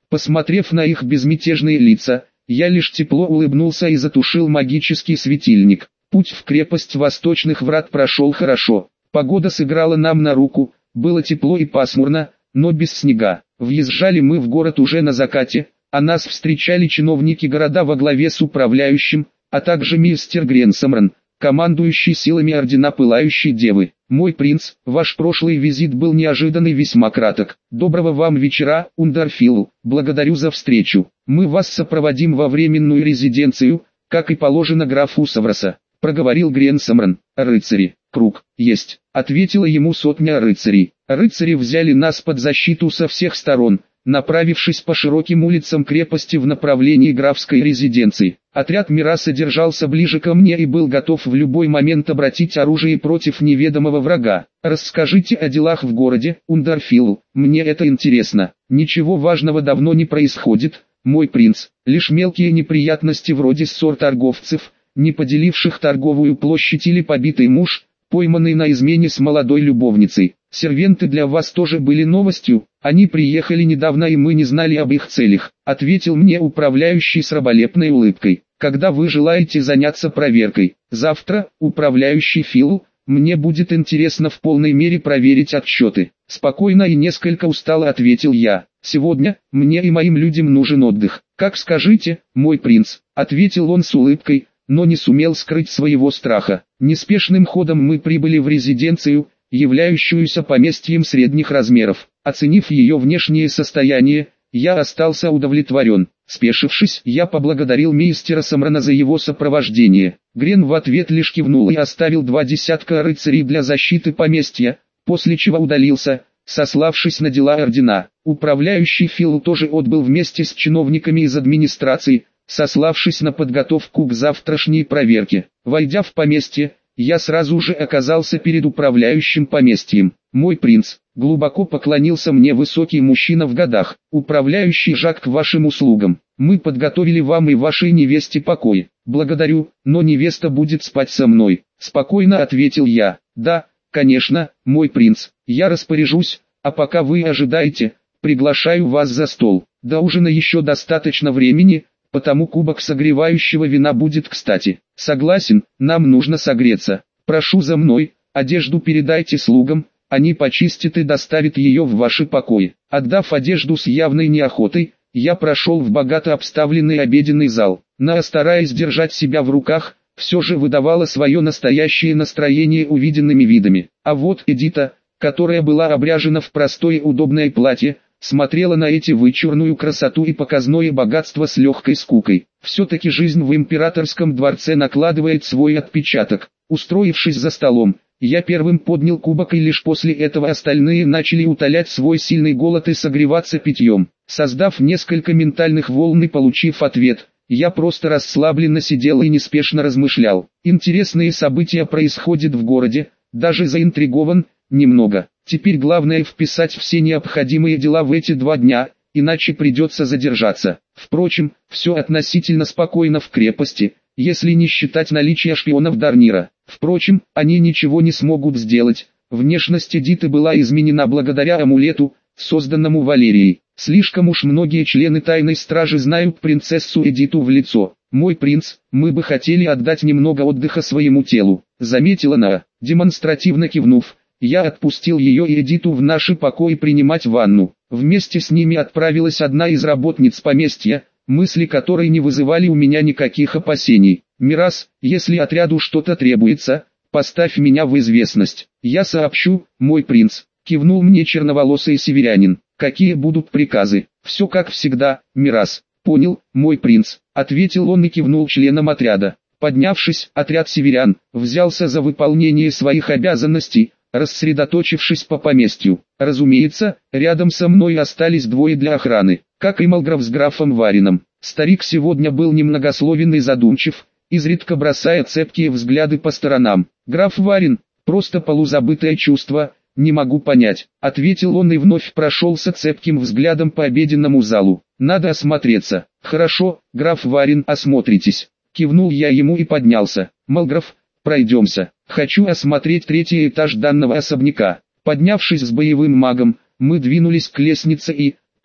Посмотрев на их безмятежные лица, я лишь тепло улыбнулся и затушил магический светильник. Путь в крепость Восточных Врат прошел хорошо. Погода сыграла нам на руку, было тепло и пасмурно, но без снега. Въезжали мы в город уже на закате, а нас встречали чиновники города во главе с управляющим, а также мистер Гренсомран, командующий силами Ордена Пылающей Девы. «Мой принц, ваш прошлый визит был неожиданный, весьма краток. Доброго вам вечера, Ундерфилл, благодарю за встречу. Мы вас сопроводим во временную резиденцию, как и положено графу Савроса», — проговорил Гренсомран. «Рыцари, круг, есть», — ответила ему сотня рыцарей. Рыцари взяли нас под защиту со всех сторон, направившись по широким улицам крепости в направлении графской резиденции. Отряд Мираса держался ближе ко мне и был готов в любой момент обратить оружие против неведомого врага. «Расскажите о делах в городе, Ундерфилл, мне это интересно». «Ничего важного давно не происходит, мой принц, лишь мелкие неприятности вроде ссор торговцев, не поделивших торговую площадь, или побитый муж, пойманный на измене с молодой любовницей. Сервенты для вас тоже были новостью, они приехали недавно и мы не знали об их целях», — ответил мне управляющий с раболепной улыбкой. «Когда вы желаете заняться проверкой?» «Завтра, управляющий Филл, мне будет интересно в полной мере проверить отчеты». Спокойно и несколько устало ответил я. «Сегодня, мне и моим людям нужен отдых». «Как скажете, мой принц», — ответил он с улыбкой, но не сумел скрыть своего страха. Неспешным ходом мы прибыли в резиденцию, являющуюся поместьем средних размеров. Оценив ее внешнее состояние, я остался удовлетворен. Спешившись, я поблагодарил мистера Самрана за его сопровождение. Грен в ответ лишь кивнул и оставил два десятка рыцарей для защиты поместья, после чего удалился, сославшись на дела ордена. Управляющий Филл тоже отбыл вместе с чиновниками из администрации, сославшись на подготовку к завтрашней проверке. Войдя в поместье, я сразу же оказался перед управляющим поместьем. «Мой принц», — глубоко поклонился мне высокий мужчина в годах. «Управляющий Жак, к вашим услугам. Мы подготовили вам и вашей невесте покой». «Благодарю, но невеста будет спать со мной», — спокойно ответил я. «Да, конечно, мой принц, я распоряжусь, а пока вы ожидаете, приглашаю вас за стол. До ужина еще достаточно времени, потому кубок согревающего вина будет кстати». «Согласен, нам нужно согреться. Прошу за мной, одежду передайте слугам, они почистят и доставят ее в ваши покои». Отдав одежду с явной неохотой, я прошел в богато обставленный обеденный зал. Но, стараясь держать себя в руках, все же выдавала свое настоящее настроение увиденными видами. А вот Эдита, которая была обряжена в простое удобное платье, смотрела на эти вычурную красоту и показное богатство с легкой скукой. Все-таки жизнь в императорском дворце накладывает свой отпечаток. Устроившись за столом, я первым поднял кубок, и лишь после этого остальные начали утолять свой сильный голод и согреваться питьем. Создав несколько ментальных волн и получив ответ, я просто расслабленно сидел и неспешно размышлял. Интересные события происходят в городе, даже заинтригован немного. Теперь главное вписать все необходимые дела в эти два дня, иначе придется задержаться. Впрочем, все относительно спокойно в крепости, если не считать наличия шпионов Дарнира. Впрочем, они ничего не смогут сделать. Внешность Эдиты была изменена благодаря амулету, созданному Валерией. Слишком уж многие члены тайной стражи знают принцессу Эдиту в лицо. «Мой принц, мы бы хотели отдать немного отдыха своему телу», — заметила Наа. Демонстративно кивнув, я отпустил ее и Эдиту в наши покои принимать ванну. Вместе с ними отправилась одна из работниц поместья, мысли которой не вызывали у меня никаких опасений. «Мирас, если отряду что-то требуется, поставь меня в известность». «Я сообщу, мой принц», — кивнул мне черноволосый северянин. «Какие будут приказы?» «Все как всегда, Мирас». «Понял, мой принц», — ответил он и кивнул членам отряда. Поднявшись, отряд северян взялся за выполнение своих обязанностей, рассредоточившись по поместью. Разумеется, рядом со мной остались двое для охраны, как и Малграф с графом Варином. Старик сегодня был немногословен и задумчив, изредка бросая цепкие взгляды по сторонам. «Граф Варин, просто полузабытое чувство, не могу понять», — ответил он и вновь прошелся цепким взглядом по обеденному залу. «Надо осмотреться». «Хорошо, граф Варин, осмотритесь», — кивнул я ему и поднялся. «Малграф, пройдемся. Хочу осмотреть третий этаж данного особняка». Поднявшись с боевым магом, мы двинулись к лестнице и,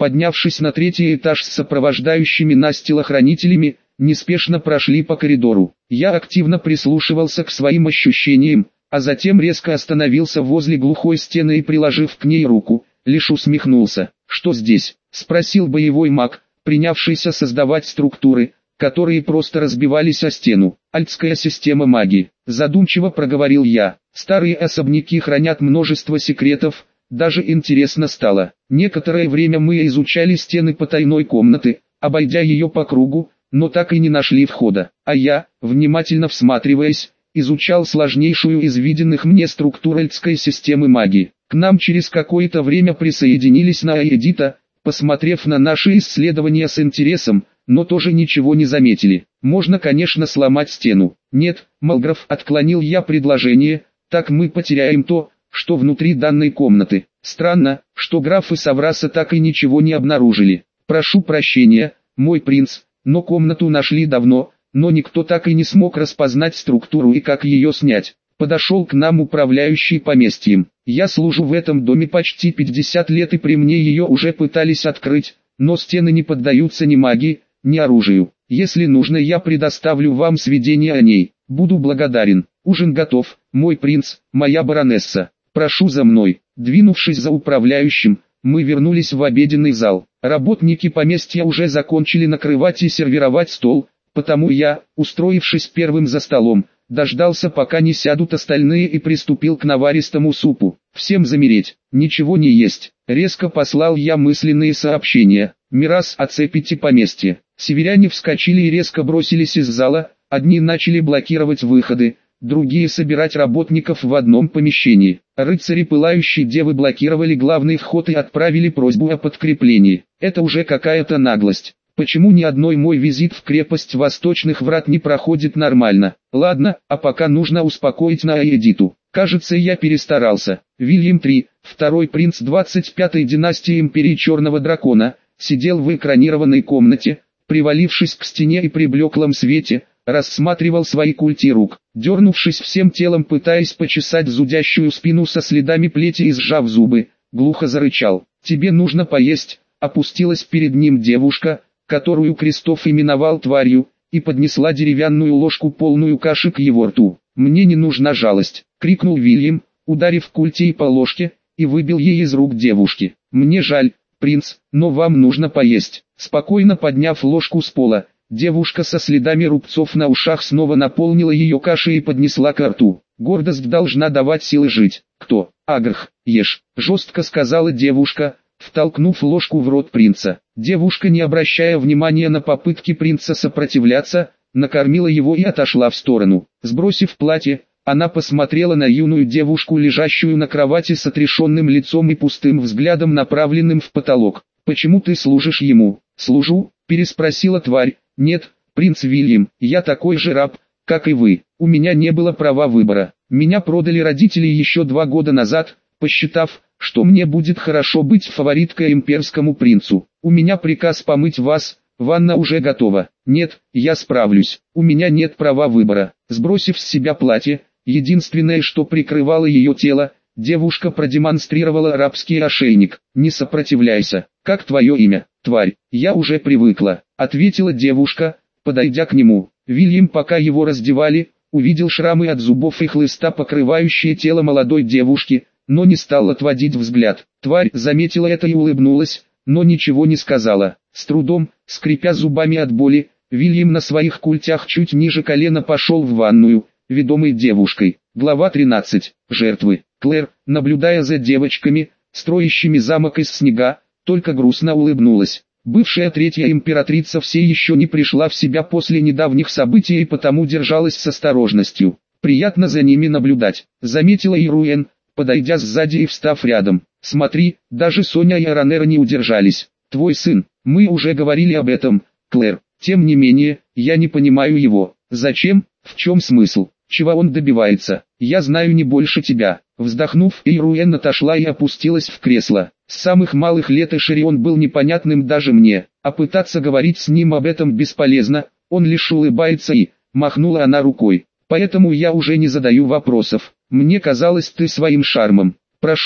Поднявшись на третий этаж с сопровождающими нас телохранителями, неспешно прошли по коридору. Я активно прислушивался к своим ощущениям, а затем резко остановился возле глухой стены и, приложив к ней руку, лишь усмехнулся. «Что здесь?» — спросил боевой маг, принявшийся создавать структуры, которые просто разбивались о стену. «Альтская система магии», — задумчиво проговорил я. «Старые особняки хранят множество секретов». Даже интересно стало. Некоторое время мы изучали стены потайной комнаты, обойдя ее по кругу, но так и не нашли входа. А я, внимательно всматриваясь, изучал сложнейшую из виденных мне структур альтской системы магии. К нам через какое-то время присоединились на Аэдита, посмотрев на наши исследования с интересом, но тоже ничего не заметили. Можно, конечно, сломать стену. Нет, Малграф, отклонил я предложение, так мы потеряем то, что внутри данной комнаты. Странно, что графы Савраса так и ничего не обнаружили. Прошу прощения, мой принц, но комнату нашли давно, но никто так и не смог распознать структуру и как ее снять. Подошел к нам управляющий поместьем. Я служу в этом доме почти пятьдесят лет и при мне ее уже пытались открыть, но стены не поддаются ни магии, ни оружию. Если нужно, я предоставлю вам сведения о ней. Буду благодарен. Ужин готов, мой принц, моя баронесса. Прошу за мной». Двинувшись за управляющим, мы вернулись в обеденный зал. Работники поместья уже закончили накрывать и сервировать стол, потому я, устроившись первым за столом, дождался, пока не сядут остальные, и приступил к наваристому супу. «Всем замереть, ничего не есть». Резко послал я мысленные сообщения. «Мирас, оцепите поместье». Северяне вскочили и резко бросились из зала, одни начали блокировать выходы, другие собирать работников в одном помещении. Рыцари Пылающей Девы блокировали главный вход и отправили просьбу о подкреплении. Это уже какая-то наглость. Почему ни одной мой визит в крепость Восточных Врат не проходит нормально? Ладно, а пока нужно успокоить Наэдиту. Кажется, я перестарался. Вильям третий, второй принц двадцать пятой династии Империи Черного Дракона, сидел в экранированной комнате, привалившись к стене и при блеклом свете, рассматривал свои культи рук, дернувшись всем телом, пытаясь почесать зудящую спину со следами плети и сжав зубы, глухо зарычал. «Тебе нужно поесть», — опустилась перед ним девушка, которую Крестов именовал тварью, и поднесла деревянную ложку полную каши к его рту. «Мне не нужна жалость», — крикнул Вильям, ударив культей по ложке, и выбил ей из рук девушки. «Мне жаль, принц, но вам нужно поесть». Спокойно подняв ложку с пола, девушка со следами рубцов на ушах снова наполнила ее кашей и поднесла ко рту. «Гордость должна давать силы жить». «Кто?» «Агрх, ешь», — жестко сказала девушка, втолкнув ложку в рот принца. Девушка, не обращая внимания на попытки принца сопротивляться, накормила его и отошла в сторону. Сбросив платье, она посмотрела на юную девушку, лежащую на кровати с отрешенным лицом и пустым взглядом, направленным в потолок. «Почему ты служишь ему?» «Служу?» — переспросила тварь. «Нет, принц Вильям, я такой же раб, как и вы. У меня не было права выбора. Меня продали родители еще два года назад, посчитав, что мне будет хорошо быть фавориткой имперскому принцу. У меня приказ помыть вас, ванна уже готова. Нет, я справлюсь. У меня нет права выбора». Сбросив с себя платье, единственное, что прикрывало ее тело, девушка продемонстрировала рабский ошейник. «Не сопротивляйся. Как твое имя, тварь?» «Я уже привыкла», — ответила девушка, подойдя к нему. Вильям, пока его раздевали, увидел шрамы от зубов и хлыста, покрывающие тело молодой девушки, но не стал отводить взгляд. Тварь заметила это и улыбнулась, но ничего не сказала. С трудом, скрипя зубами от боли, Вильям на своих культях чуть ниже колена пошел в ванную, ведомый девушкой. Глава тринадцать. Жертвы. Клэр, наблюдая за девочками, строящими замок из снега, только грустно улыбнулась. Бывшая третья императрица все еще не пришла в себя после недавних событий и потому держалась с осторожностью. «Приятно за ними наблюдать», — заметила Ируэн, подойдя сзади и встав рядом. «Смотри, даже Соня и Аранера не удержались. Твой сын, мы уже говорили об этом, Клэр. Тем не менее, я не понимаю его. Зачем? В чем смысл? Чего он добивается? Я знаю не больше тебя». Вздохнув, Ируэн отошла и опустилась в кресло. С самых малых лет Эшерион был непонятным даже мне, а пытаться говорить с ним об этом бесполезно, он лишь улыбается и, махнула она рукой. «Поэтому я уже не задаю вопросов. Мне казалось, ты своим шармом. Прошу,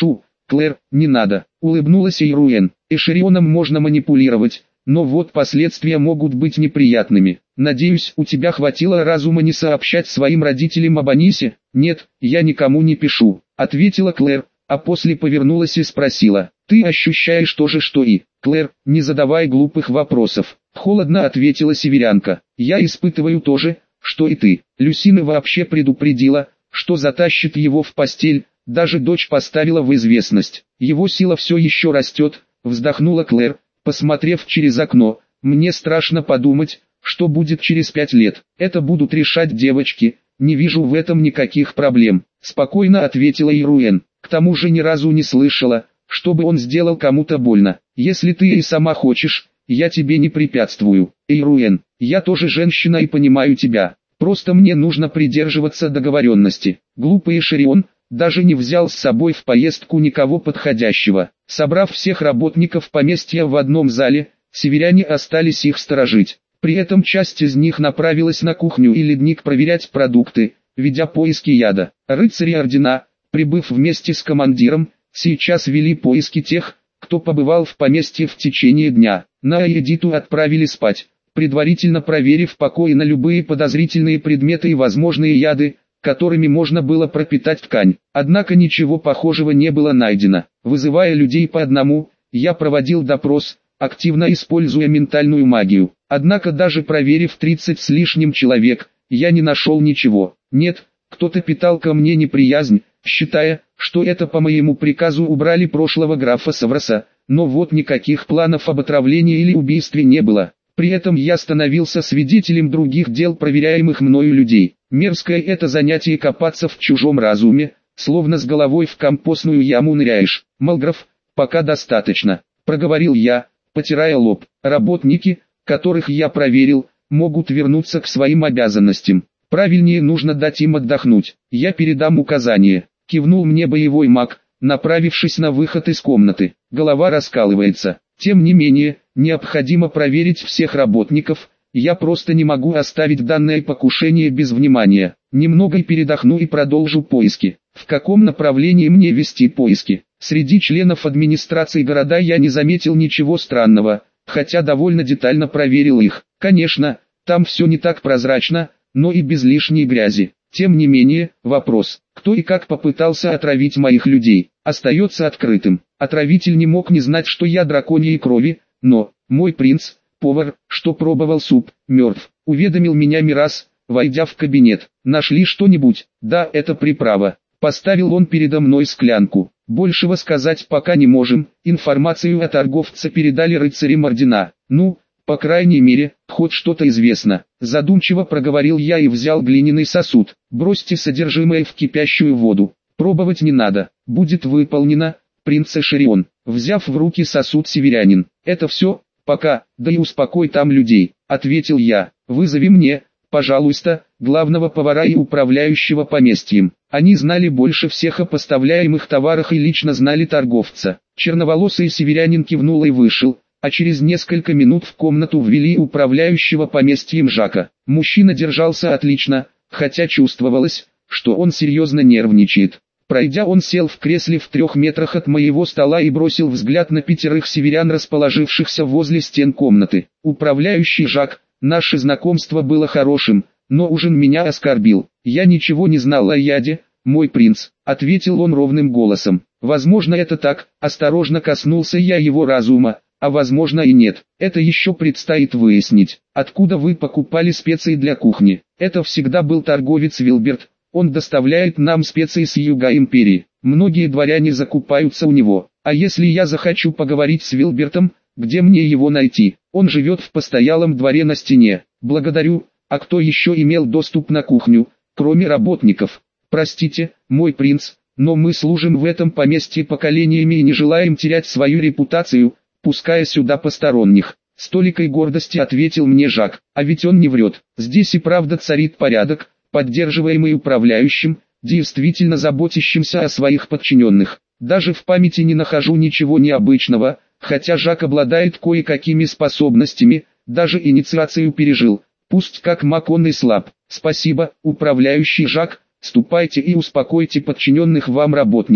Клэр, не надо, улыбнулась Ируэн. Эшерионом можно манипулировать, но вот последствия могут быть неприятными. Надеюсь, у тебя хватило разума не сообщать своим родителям об Анисе? Нет, я никому не пишу, ответила Клэр, а после повернулась и спросила. Ты ощущаешь то же, что и Клэр? Не задавай глупых вопросов. Холодно ответила северянка. Я испытываю то же, что и ты. Люсина вообще предупредила, что затащит его в постель, даже дочь поставила в известность. Его сила все еще растет, вздохнула Клэр, посмотрев через окно. Мне страшно подумать, что будет через пять лет. Это будут решать девочки, не вижу в этом никаких проблем. Спокойно ответила Ируэн. К тому же ни разу не слышала, чтобы он сделал кому-то больно. Если ты и сама хочешь, я тебе не препятствую. Ируэн, я тоже женщина и понимаю тебя. Просто мне нужно придерживаться договоренности. Глупый Эшерион даже не взял с собой в поездку никого подходящего. Собрав всех работников поместья в одном зале, северяне остались их сторожить. При этом часть из них направилась на кухню и ледник проверять продукты, ведя поиски яда. Рыцари ордена, прибыв вместе с командиром, сейчас вели поиски тех, кто побывал в поместье в течение дня. На Эдиту отправили спать, предварительно проверив покой на любые подозрительные предметы и возможные яды, которыми можно было пропитать ткань. Однако ничего похожего не было найдено. Вызывая людей по одному, я проводил допрос, активно используя ментальную магию. Однако даже проверив тридцать с лишним человек, я не нашел ничего. Нет, кто-то питал ко мне неприязнь, считая, что это по моему приказу убрали прошлого графа Савроса, но вот никаких планов об отравлении или убийстве не было. При этом я становился свидетелем других дел проверяемых мною людей. Мерзкое это занятие копаться в чужом разуме, словно с головой в компостную яму ныряешь. Малграф, пока достаточно, проговорил я, потирая лоб. Работники, которых я проверил, могут вернуться к своим обязанностям. Правильнее нужно дать им отдохнуть. Я передам указание. Кивнул мне боевой маг, направившись на выход из комнаты. Голова раскалывается. Тем не менее, необходимо проверить всех работников. Я просто не могу оставить данное покушение без внимания. Немного передохну и продолжу поиски. В каком направлении мне вести поиски? Среди членов администрации города я не заметил ничего странного, хотя довольно детально проверил их. Конечно, там все не так прозрачно, но и без лишней грязи. Тем не менее, вопрос, кто и как попытался отравить моих людей, остается открытым. Отравитель не мог не знать, что я драконьей крови, но мой принц, повар, что пробовал суп, мертв, уведомил меня Мирас, войдя в кабинет. Нашли что-нибудь? Да, это приправа. Поставил он передо мной склянку. Большего сказать пока не можем, информацию о торговце передали рыцарям ордена. Ну, по крайней мере, хоть что-то известно. Задумчиво проговорил я и взял глиняный сосуд. Бросьте содержимое в кипящую воду. Пробовать не надо. Будет выполнено, принц Эшерион. Взяв в руки сосуд северянин. Это все, пока, да и успокой там людей, ответил я. Вызови мне, пожалуйста, главного повара и управляющего поместьем. Они знали больше всех о поставляемых товарах и лично знали торговца. Черноволосый северянин кивнул и вышел, а через несколько минут в комнату ввели управляющего поместьем Жака. Мужчина держался отлично, хотя чувствовалось, что он серьезно нервничает. Пройдя, он сел в кресле в трех метрах от моего стола и бросил взгляд на пятерых северян, расположившихся возле стен комнаты. Управляющий Жак, наше знакомство было хорошим, но ужин меня оскорбил. Я ничего не знал о яде, мой принц, ответил он ровным голосом. Возможно, это так, осторожно коснулся я его разума, а возможно и нет. Это еще предстоит выяснить. Откуда вы покупали специи для кухни? Это всегда был торговец Вилберт. Он доставляет нам специи с юга империи. Многие дворяне закупаются у него. А если я захочу поговорить с Вилбертом, где мне его найти? Он живет в постоялом дворе на стене. Благодарю. А кто еще имел доступ на кухню, кроме работников? Простите, мой принц, но мы служим в этом поместье поколениями и не желаем терять свою репутацию, пуская сюда посторонних. С толикой гордости ответил мне Жак. А ведь он не врет. Здесь и правда царит порядок, поддерживаемый управляющим, действительно заботящимся о своих подчиненных. Даже в памяти не нахожу ничего необычного, хотя Жак обладает кое-какими способностями, даже инициацию пережил. Пусть как маг он и слаб. Спасибо, управляющий Жак, ступайте и успокойте подчиненных вам работников.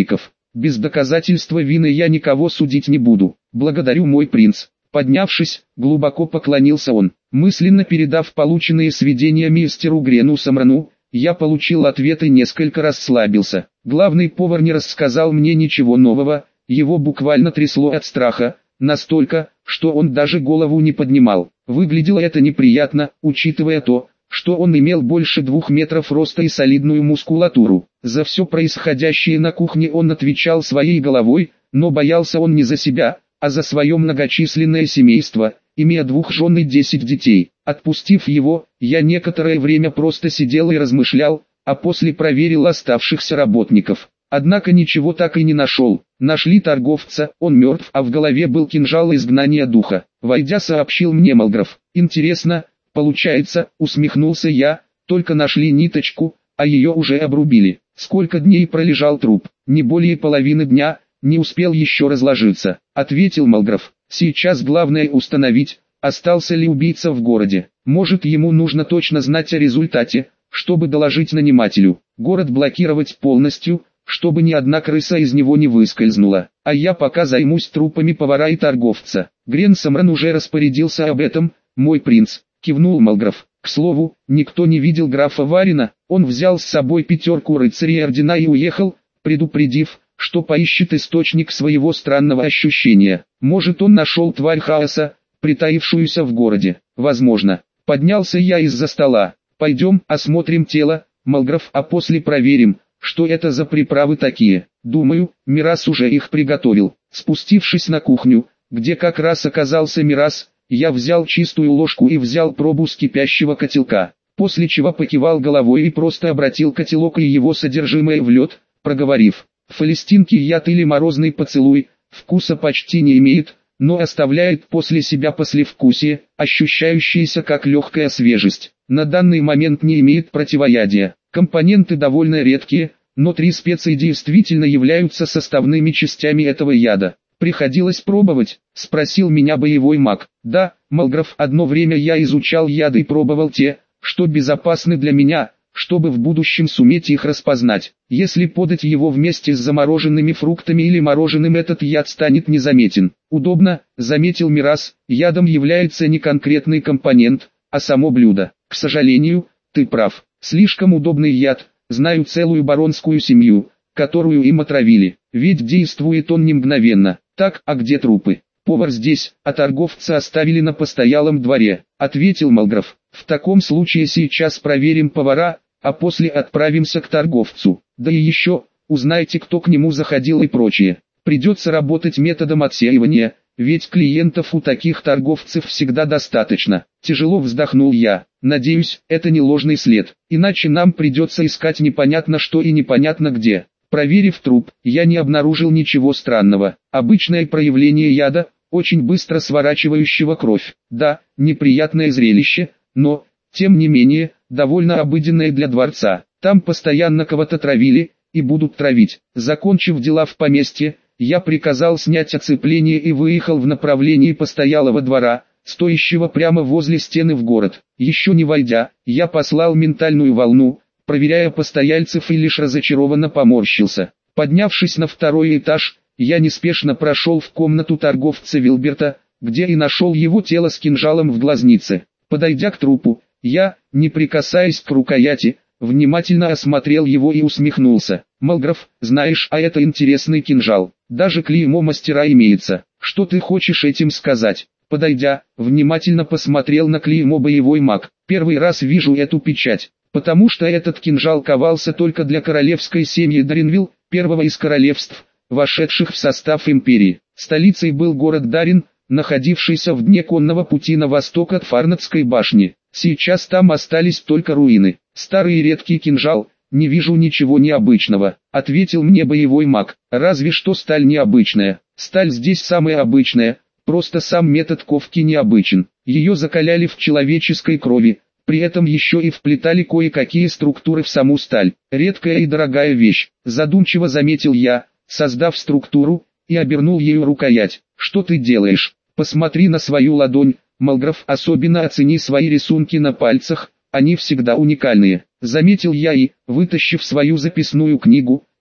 Без доказательства вины я никого судить не буду. Благодарю, мой принц. Поднявшись, глубоко поклонился он. Мысленно передав полученные сведения мистеру Грену Самрану, я получил ответ и несколько расслабился. Главный повар не рассказал мне ничего нового, его буквально трясло от страха, настолько, что он даже голову не поднимал. Выглядело это неприятно, учитывая то, что он имел больше двух метров роста и солидную мускулатуру. За все происходящее на кухне он отвечал своей головой, но боялся он не за себя, а за свое многочисленное семейство, имея двух жен и десять детей. Отпустив его, я некоторое время просто сидел и размышлял, а после проверил оставшихся работников. Однако ничего так и не нашел. Нашли торговца, он мертв, а в голове был кинжал изгнания духа. Войдя, сообщил мне Малграф. Интересно, получается, усмехнулся я, только нашли ниточку, а ее уже обрубили. Сколько дней пролежал труп? Не более половины дня, не успел еще разложиться, ответил Малграф. Сейчас главное установить, остался ли убийца в городе. Может, ему нужно точно знать о результате, чтобы доложить нанимателю. Город блокировать полностью, чтобы ни одна крыса из него не выскользнула. А я пока займусь трупами повара и торговца. Грен Самран уже распорядился об этом, мой принц, кивнул Малграф. К слову, никто не видел графа Варина, он взял с собой пятерку рыцарей ордена и уехал, предупредив, что поищет источник своего странного ощущения. Может, он нашел тварь хаоса, притаившуюся в городе. Возможно. Поднялся я из-за стола. Пойдем, осмотрим тело, Малграф, а после проверим, что это за приправы такие. Думаю, Мирас уже их приготовил. Спустившись на кухню, где как раз оказался Мирас, я взял чистую ложку и взял пробу с кипящего котелка. После чего покивал головой и просто обратил котелок и его содержимое в лед, проговорив: «Фалестинки яд или морозный поцелуй, вкуса почти не имеет, но оставляет после себя послевкусие, ощущающееся как легкая свежесть. На данный момент не имеет противоядия. Компоненты довольно редкие, но три специи действительно являются составными частями этого яда. Приходилось пробовать?» — спросил меня боевой маг. «Да, Малграф, одно время я изучал яды и пробовал те, что безопасны для меня, чтобы в будущем суметь их распознать. Если подать его вместе с замороженными фруктами или мороженым, этот яд станет незаметен. Удобно», — заметил Мирас, — «ядом является не конкретный компонент, а само блюдо. К сожалению, ты прав. Слишком удобный яд, знаю целую баронскую семью, которую им отравили, ведь действует он не мгновенно. Так, а где трупы?» «Повар здесь, а торговца оставили на постоялом дворе», — ответил Малграф. «В таком случае сейчас проверим повара, а после отправимся к торговцу. Да и еще, узнайте, кто к нему заходил и прочее. Придется работать методом отсеивания, ведь клиентов у таких торговцев всегда достаточно». Тяжело вздохнул я. «Надеюсь, это не ложный след, иначе нам придется искать непонятно что и непонятно где». Проверив труп, я не обнаружил ничего странного. Обычное проявление яда, очень быстро сворачивающего кровь. Да, неприятное зрелище, но, тем не менее, довольно обыденное для дворца. Там постоянно кого-то травили, и будут травить. Закончив дела в поместье, я приказал снять оцепление и выехал в направлении постоялого двора, стоящего прямо возле стены в город. Еще не войдя, я послал ментальную волну, проверяя постояльцев, и лишь разочарованно поморщился. Поднявшись на второй этаж, я неспешно прошел в комнату торговца Вилберта, где и нашел его тело с кинжалом в глазнице. Подойдя к трупу, я, не прикасаясь к рукояти, внимательно осмотрел его и усмехнулся. «Малграф, знаешь, а это интересный кинжал. Даже клеймо мастера имеется. Что ты хочешь этим сказать?» Подойдя, внимательно посмотрел на клеймо боевой маг. «Первый раз вижу эту печать. Потому что этот кинжал ковался только для королевской семьи Даринвилл, первого из королевств, вошедших в состав империи. Столицей был город Дарин, находившийся в дне конного пути на восток от Фарнадской башни. Сейчас там остались только руины. Старый и редкий кинжал, не вижу ничего необычного», — ответил мне боевой маг. «Разве что сталь необычная. Сталь здесь самая обычная, просто сам метод ковки необычен. Ее закаляли в человеческой крови, при этом еще и вплетали кое-какие структуры в саму сталь. Редкая и дорогая вещь», — задумчиво заметил я, создав структуру, и обернул ею рукоять. «Что ты делаешь? Посмотри на свою ладонь, Малграф, особенно оцени свои рисунки на пальцах, они всегда уникальные», — заметил я и, вытащив свою записную книгу,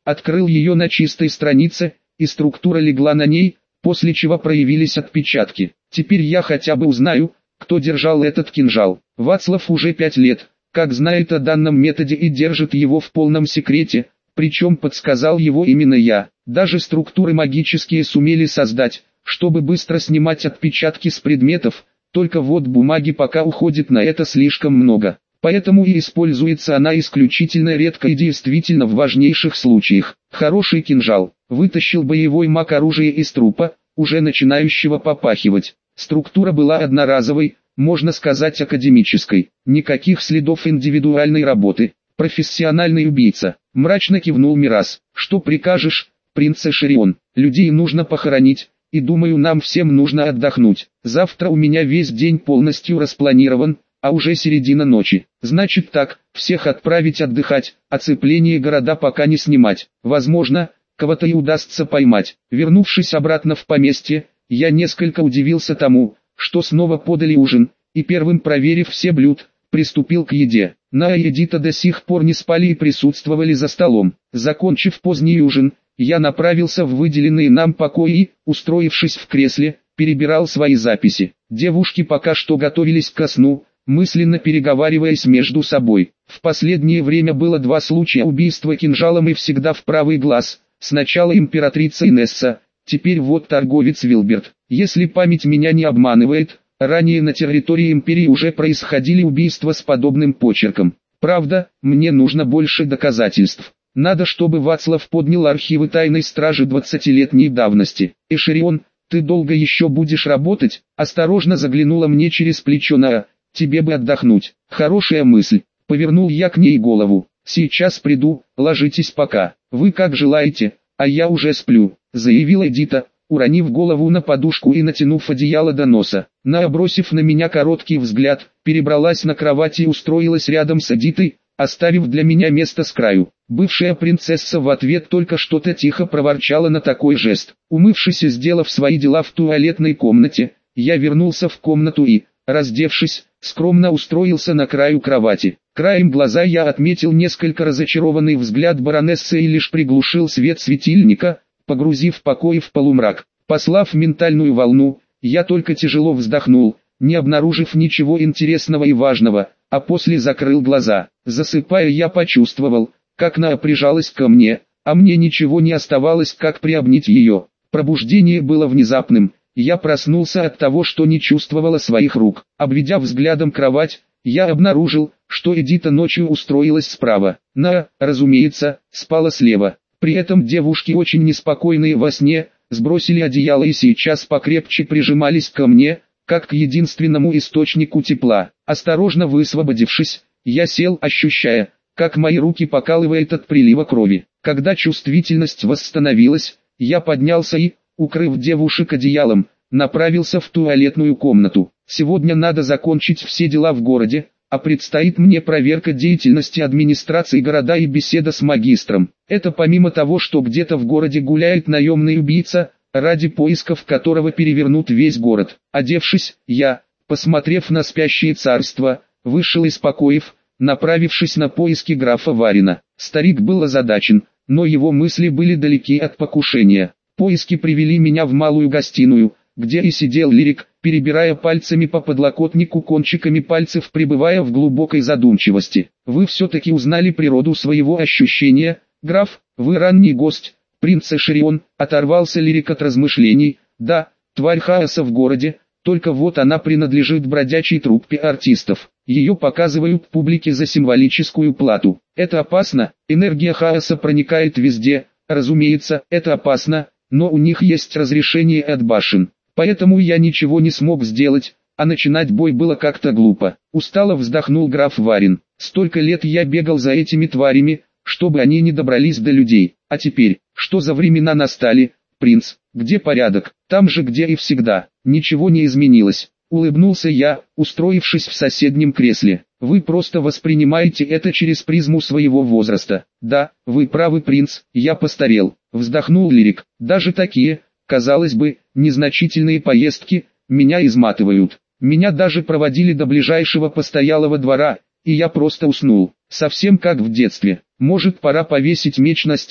открыл ее на чистой странице, и структура легла на ней, после чего проявились отпечатки. Теперь я хотя бы узнаю, кто держал этот кинжал. Вацлав уже пять лет, как знает о данном методе и держит его в полном секрете, причем подсказал его именно я. Даже структуры магические сумели создать, чтобы быстро снимать отпечатки с предметов, только вот бумаги пока уходит на это слишком много. Поэтому и используется она исключительно редко и действительно в важнейших случаях. Хороший кинжал. Вытащил боевой маг оружие из трупа, уже начинающего попахивать. Структура была одноразовой, можно сказать академической. Никаких следов индивидуальной работы. Профессиональный убийца. Мрачно кивнул Мирас. Что прикажешь, принц Эшерион? Людей нужно похоронить, и думаю, нам всем нужно отдохнуть. Завтра у меня весь день полностью распланирован, а уже середина ночи. Значит так, всех отправить отдыхать, оцепление города пока не снимать. Возможно, кого-то и удастся поймать. Вернувшись обратно в поместье, я несколько удивился тому, что снова подали ужин, и первым проверив все блюд, приступил к еде. На и Эдита до сих пор не спали и присутствовали за столом. Закончив поздний ужин, я направился в выделенные нам покои и, устроившись в кресле, перебирал свои записи. Девушки пока что готовились ко сну, мысленно переговариваясь между собой. В последнее время было два случая убийства кинжалом и всегда в правый глаз. Сначала императрица Инесса, теперь вот торговец Вилберт. Если память меня не обманывает, ранее на территории империи уже происходили убийства с подобным почерком. Правда, мне нужно больше доказательств. Надо, чтобы Вацлав поднял архивы тайной стражи двадцатилетней давности. Эшерион, ты долго еще будешь работать? Осторожно заглянула мне через плечо Наа. Тебе бы отдохнуть. Хорошая мысль. Повернул я к ней голову. Сейчас приду, ложитесь пока. Вы как желаете, а я уже сплю, заявила Эдита, уронив голову на подушку и натянув одеяло до носа. Наа, бросив на меня короткий взгляд, перебралась на кровать и устроилась рядом с Эдитой, оставив для меня место с краю. Бывшая принцесса в ответ только что-то тихо проворчала на такой жест. Умывшись и сделав свои дела в туалетной комнате, я вернулся в комнату и, раздевшись, скромно устроился на краю кровати. Краем глаза я отметил несколько разочарованный взгляд баронессы и лишь приглушил свет светильника, погрузив покой в полумрак. Послав ментальную волну, я только тяжело вздохнул, не обнаружив ничего интересного и важного, а после закрыл глаза. Засыпая, я почувствовал, как Наа прижалась ко мне, а мне ничего не оставалось, как приобнять ее. Пробуждение было внезапным. Я проснулся от того, что не чувствовала своих рук. Обведя взглядом кровать, я обнаружил, что Эдита ночью устроилась справа. Наа, разумеется, спала слева. При этом девушки, очень неспокойные во сне, сбросили одеяло и сейчас покрепче прижимались ко мне, как к единственному источнику тепла. Осторожно высвободившись, я сел, ощущая, как мои руки покалывает от прилива крови. Когда чувствительность восстановилась, я поднялся и, укрыв девушек одеялом, направился в туалетную комнату. Сегодня надо закончить все дела в городе, а предстоит мне проверка деятельности администрации города и беседа с магистром. Это помимо того, что где-то в городе гуляет наемный убийца, ради поисков которого перевернут весь город. Одевшись, я, посмотрев на спящее царство, вышел из покоев, направившись на поиски графа Варина. Старик был озадачен, но его мысли были далеки от покушения. Поиски привели меня в малую гостиную, где и сидел Лирик, перебирая пальцами по подлокотнику кончиками пальцев, пребывая в глубокой задумчивости. «Вы все-таки узнали природу своего ощущения, граф, вы ранний гость, принц Эшерион», оторвался Лирик от размышлений. «Да, тварь хаоса в городе, только вот она принадлежит бродячей труппе артистов. Ее показывают публике за символическую плату. Это опасно, энергия хаоса проникает везде, разумеется, это опасно, но у них есть разрешение от башен. Поэтому я ничего не смог сделать, а начинать бой было как-то глупо». Устало вздохнул граф Варин. «Столько лет я бегал за этими тварями, чтобы они не добрались до людей. А теперь, что за времена настали, принц? Где порядок? Там же, где и всегда. Ничего не изменилось». Улыбнулся я, устроившись в соседнем кресле. «Вы просто воспринимаете это через призму своего возраста». «Да, вы правы, принц, я постарел», вздохнул Лирик. «Даже такие, казалось бы, незначительные поездки, меня изматывают. Меня даже проводили до ближайшего постоялого двора, и я просто уснул, совсем как в детстве. Может, пора повесить меч на стену?»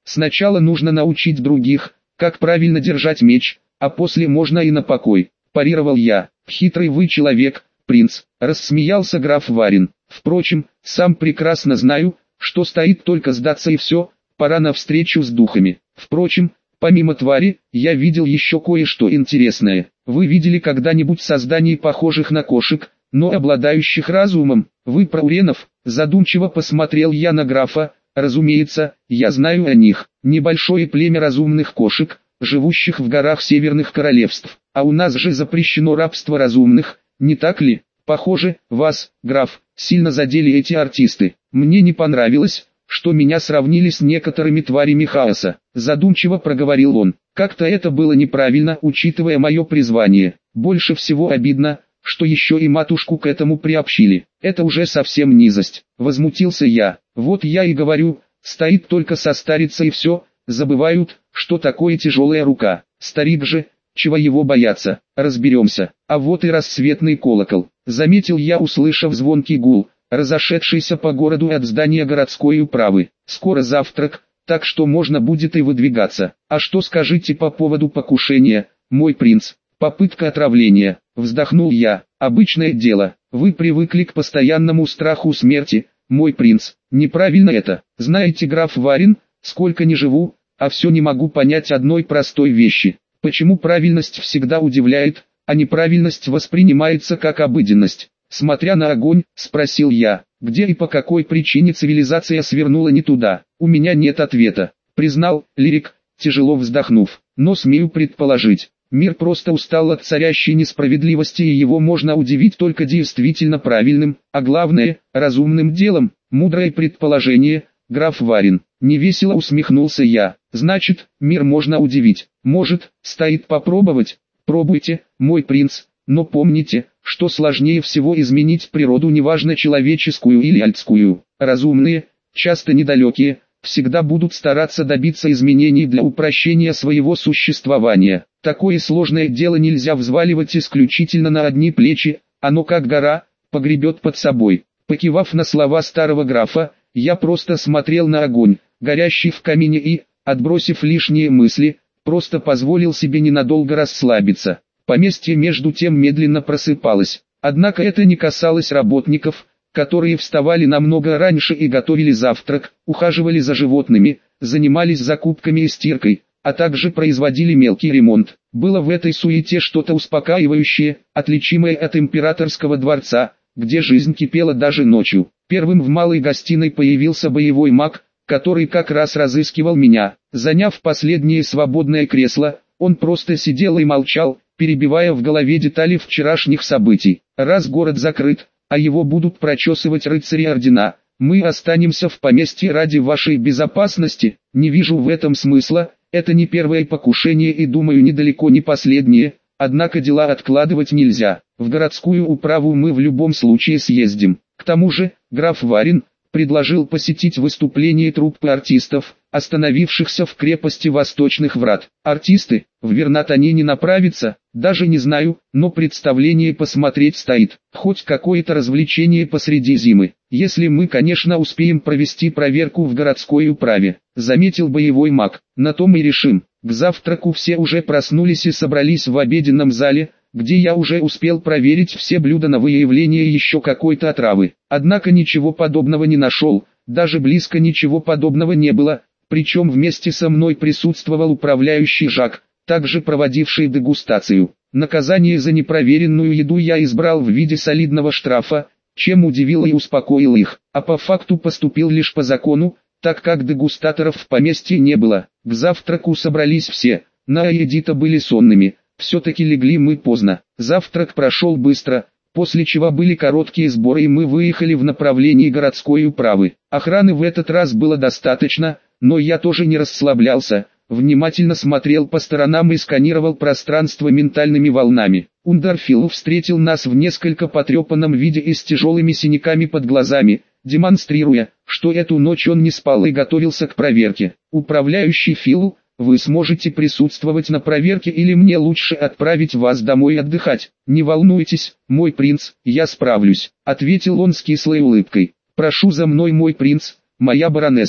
Сначала нужно научить других, как правильно держать меч, а после можно и на покой, парировал я. Хитрый вы человек, принц, рассмеялся граф Варин. Впрочем, сам прекрасно знаю, что стоит только сдаться и все, пора на встречу с духами. Впрочем, помимо твари, я видел еще кое-что интересное. Вы видели когда-нибудь созданий, похожих на кошек, но обладающих разумом? Вы про уренов? Задумчиво посмотрел я на графа. Разумеется, я знаю о них. Небольшое племя разумных кошек, живущих в горах северных королевств. А у нас же запрещено рабство разумных, не так ли? Похоже, вас, граф, сильно задели эти артисты. Мне не понравилось, что меня сравнили с некоторыми тварями хаоса. Задумчиво проговорил он. Как-то это было неправильно, учитывая мое призвание. Больше всего обидно, что еще и матушку к этому приобщили. Это уже совсем низость. Возмутился я. Вот я и говорю, стоит только состариться и все, забывают, что такое тяжелая рука. Старик же, чего его бояться, разберемся. А вот и рассветный колокол. Заметил я, услышав звонкий гул, разошедшийся по городу от здания городской управы. Скоро завтрак, так что можно будет и выдвигаться. А что скажите по поводу покушения, мой принц? Попытка отравления. Вздохнул я. Обычное дело. Вы привыкли к постоянному страху смерти, мой принц. Неправильно это. Знаете, граф Варин, сколько не живу, а все не могу понять одной простой вещи. Почему правильность всегда удивляет, а неправильность воспринимается как обыденность? Смотря на огонь, спросил я, где и по какой причине цивилизация свернула не туда. У меня нет ответа, признал Лирик, тяжело вздохнув. Но смею предположить, мир просто устал от царящей несправедливости, и его можно удивить только действительно правильным, а главное, разумным делом. Мудрое предположение, граф Варин. Невесело усмехнулся я. Значит, мир можно удивить. Может, стоит попробовать? Пробуйте, мой принц, но помните, что сложнее всего изменить природу, неважно человеческую или альтскую. Разумные, часто недалекие, всегда будут стараться добиться изменений для упрощения своего существования. Такое сложное дело нельзя взваливать исключительно на одни плечи, оно как гора, погребет под собой. Покивав на слова старого графа, я просто смотрел на огонь, горящий в камине, и, отбросив лишние мысли, просто позволил себе ненадолго расслабиться. Поместье между тем медленно просыпалось. Однако это не касалось работников, которые вставали намного раньше и готовили завтрак, ухаживали за животными, занимались закупками и стиркой, а также производили мелкий ремонт. Было в этой суете что-то успокаивающее, отличимое от императорского дворца, где жизнь кипела даже ночью. Первым в малой гостиной появился боевой маг, который как раз разыскивал меня. Заняв последнее свободное кресло, он просто сидел и молчал, перебивая в голове детали вчерашних событий. Раз город закрыт, а его будут прочесывать рыцари ордена, мы останемся в поместье ради вашей безопасности. Не вижу в этом смысла, это не первое покушение и, думаю, недалеко не последнее, однако дела откладывать нельзя. В городскую управу мы в любом случае съездим. К тому же, граф Варин предложил посетить выступление труппы артистов, остановившихся в крепости Восточных Врат. Артисты, в Вернат они не направятся, даже не знаю, но представление посмотреть стоит. Хоть какое-то развлечение посреди зимы, если мы, конечно, успеем провести проверку в городской управе, заметил боевой маг. На том и решим. К завтраку все уже проснулись и собрались в обеденном зале, где я уже успел проверить все блюда на выявление еще какой-то отравы. Однако ничего подобного не нашел, даже близко ничего подобного не было, причем вместе со мной присутствовал управляющий Жак, также проводивший дегустацию. Наказание за непроверенную еду я избрал в виде солидного штрафа, чем удивил и успокоил их, а по факту поступил лишь по закону, так как дегустаторов в поместье не было. К завтраку собрались все, на и Эдита были сонными. Все-таки легли мы поздно. Завтрак прошел быстро, после чего были короткие сборы и мы выехали в направлении городской управы. Охраны в этот раз было достаточно, но я тоже не расслаблялся, внимательно смотрел по сторонам и сканировал пространство ментальными волнами. Ундерфилл встретил нас в несколько потрепанном виде и с тяжелыми синяками под глазами, демонстрируя, что эту ночь он не спал и готовился к проверке. Управляющий Филл, вы сможете присутствовать на проверке или мне лучше отправить вас домой отдыхать? Не волнуйтесь, мой принц, я справлюсь, ответил он с кислой улыбкой. Прошу за мной, мой принц, моя баронесса.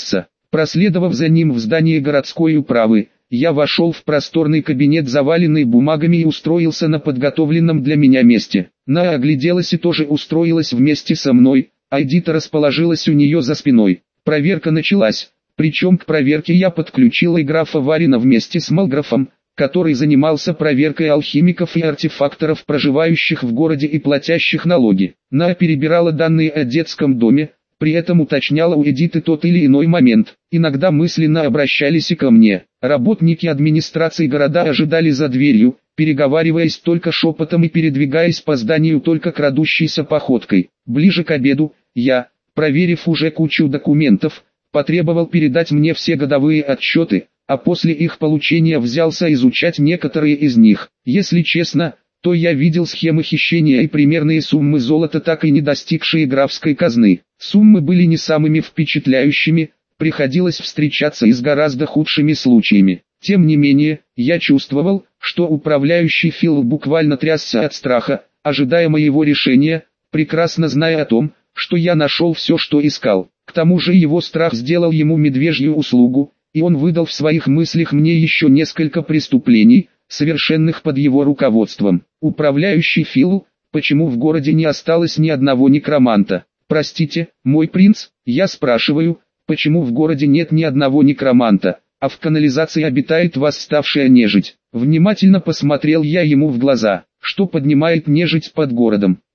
Проследовав за ним в здание городской управы, я вошел в просторный кабинет, заваленный бумагами, и устроился на подготовленном для меня месте. На огляделась и тоже устроилась вместе со мной, а Эдита расположилась у нее за спиной. Проверка началась, причем к проверке я подключил и графа Варина вместе с Малграфом, который занимался проверкой алхимиков и артефакторов, проживающих в городе и платящих налоги. На перебирала данные о детском доме, при этом уточняла у Эдиты тот или иной момент. Иногда мысленно обращались и ко мне. Работники администрации города ожидали за дверью, переговариваясь только шепотом и передвигаясь по зданию только крадущейся походкой. Ближе к обеду, я, проверив уже кучу документов, потребовал передать мне все годовые отчеты, а после их получения взялся изучать некоторые из них. Если честно, то я видел схемы хищения и примерные суммы золота, так и не достигшие графской казны. Суммы были не самыми впечатляющими, приходилось встречаться и с гораздо худшими случаями. Тем не менее, я чувствовал, что управляющий Фил буквально трясся от страха, ожидая моего решения, прекрасно зная о том, что я нашел все, что искал. К тому же его страх сделал ему медвежью услугу, и он выдал в своих мыслях мне еще несколько преступлений, совершенных под его руководством. Управляющий Фил, почему в городе не осталось ни одного некроманта? Простите, мой принц, я спрашиваю, почему в городе нет ни одного некроманта, а в канализации обитает восставшая нежить? Внимательно посмотрел я ему в глаза. Что поднимает нежить под городом?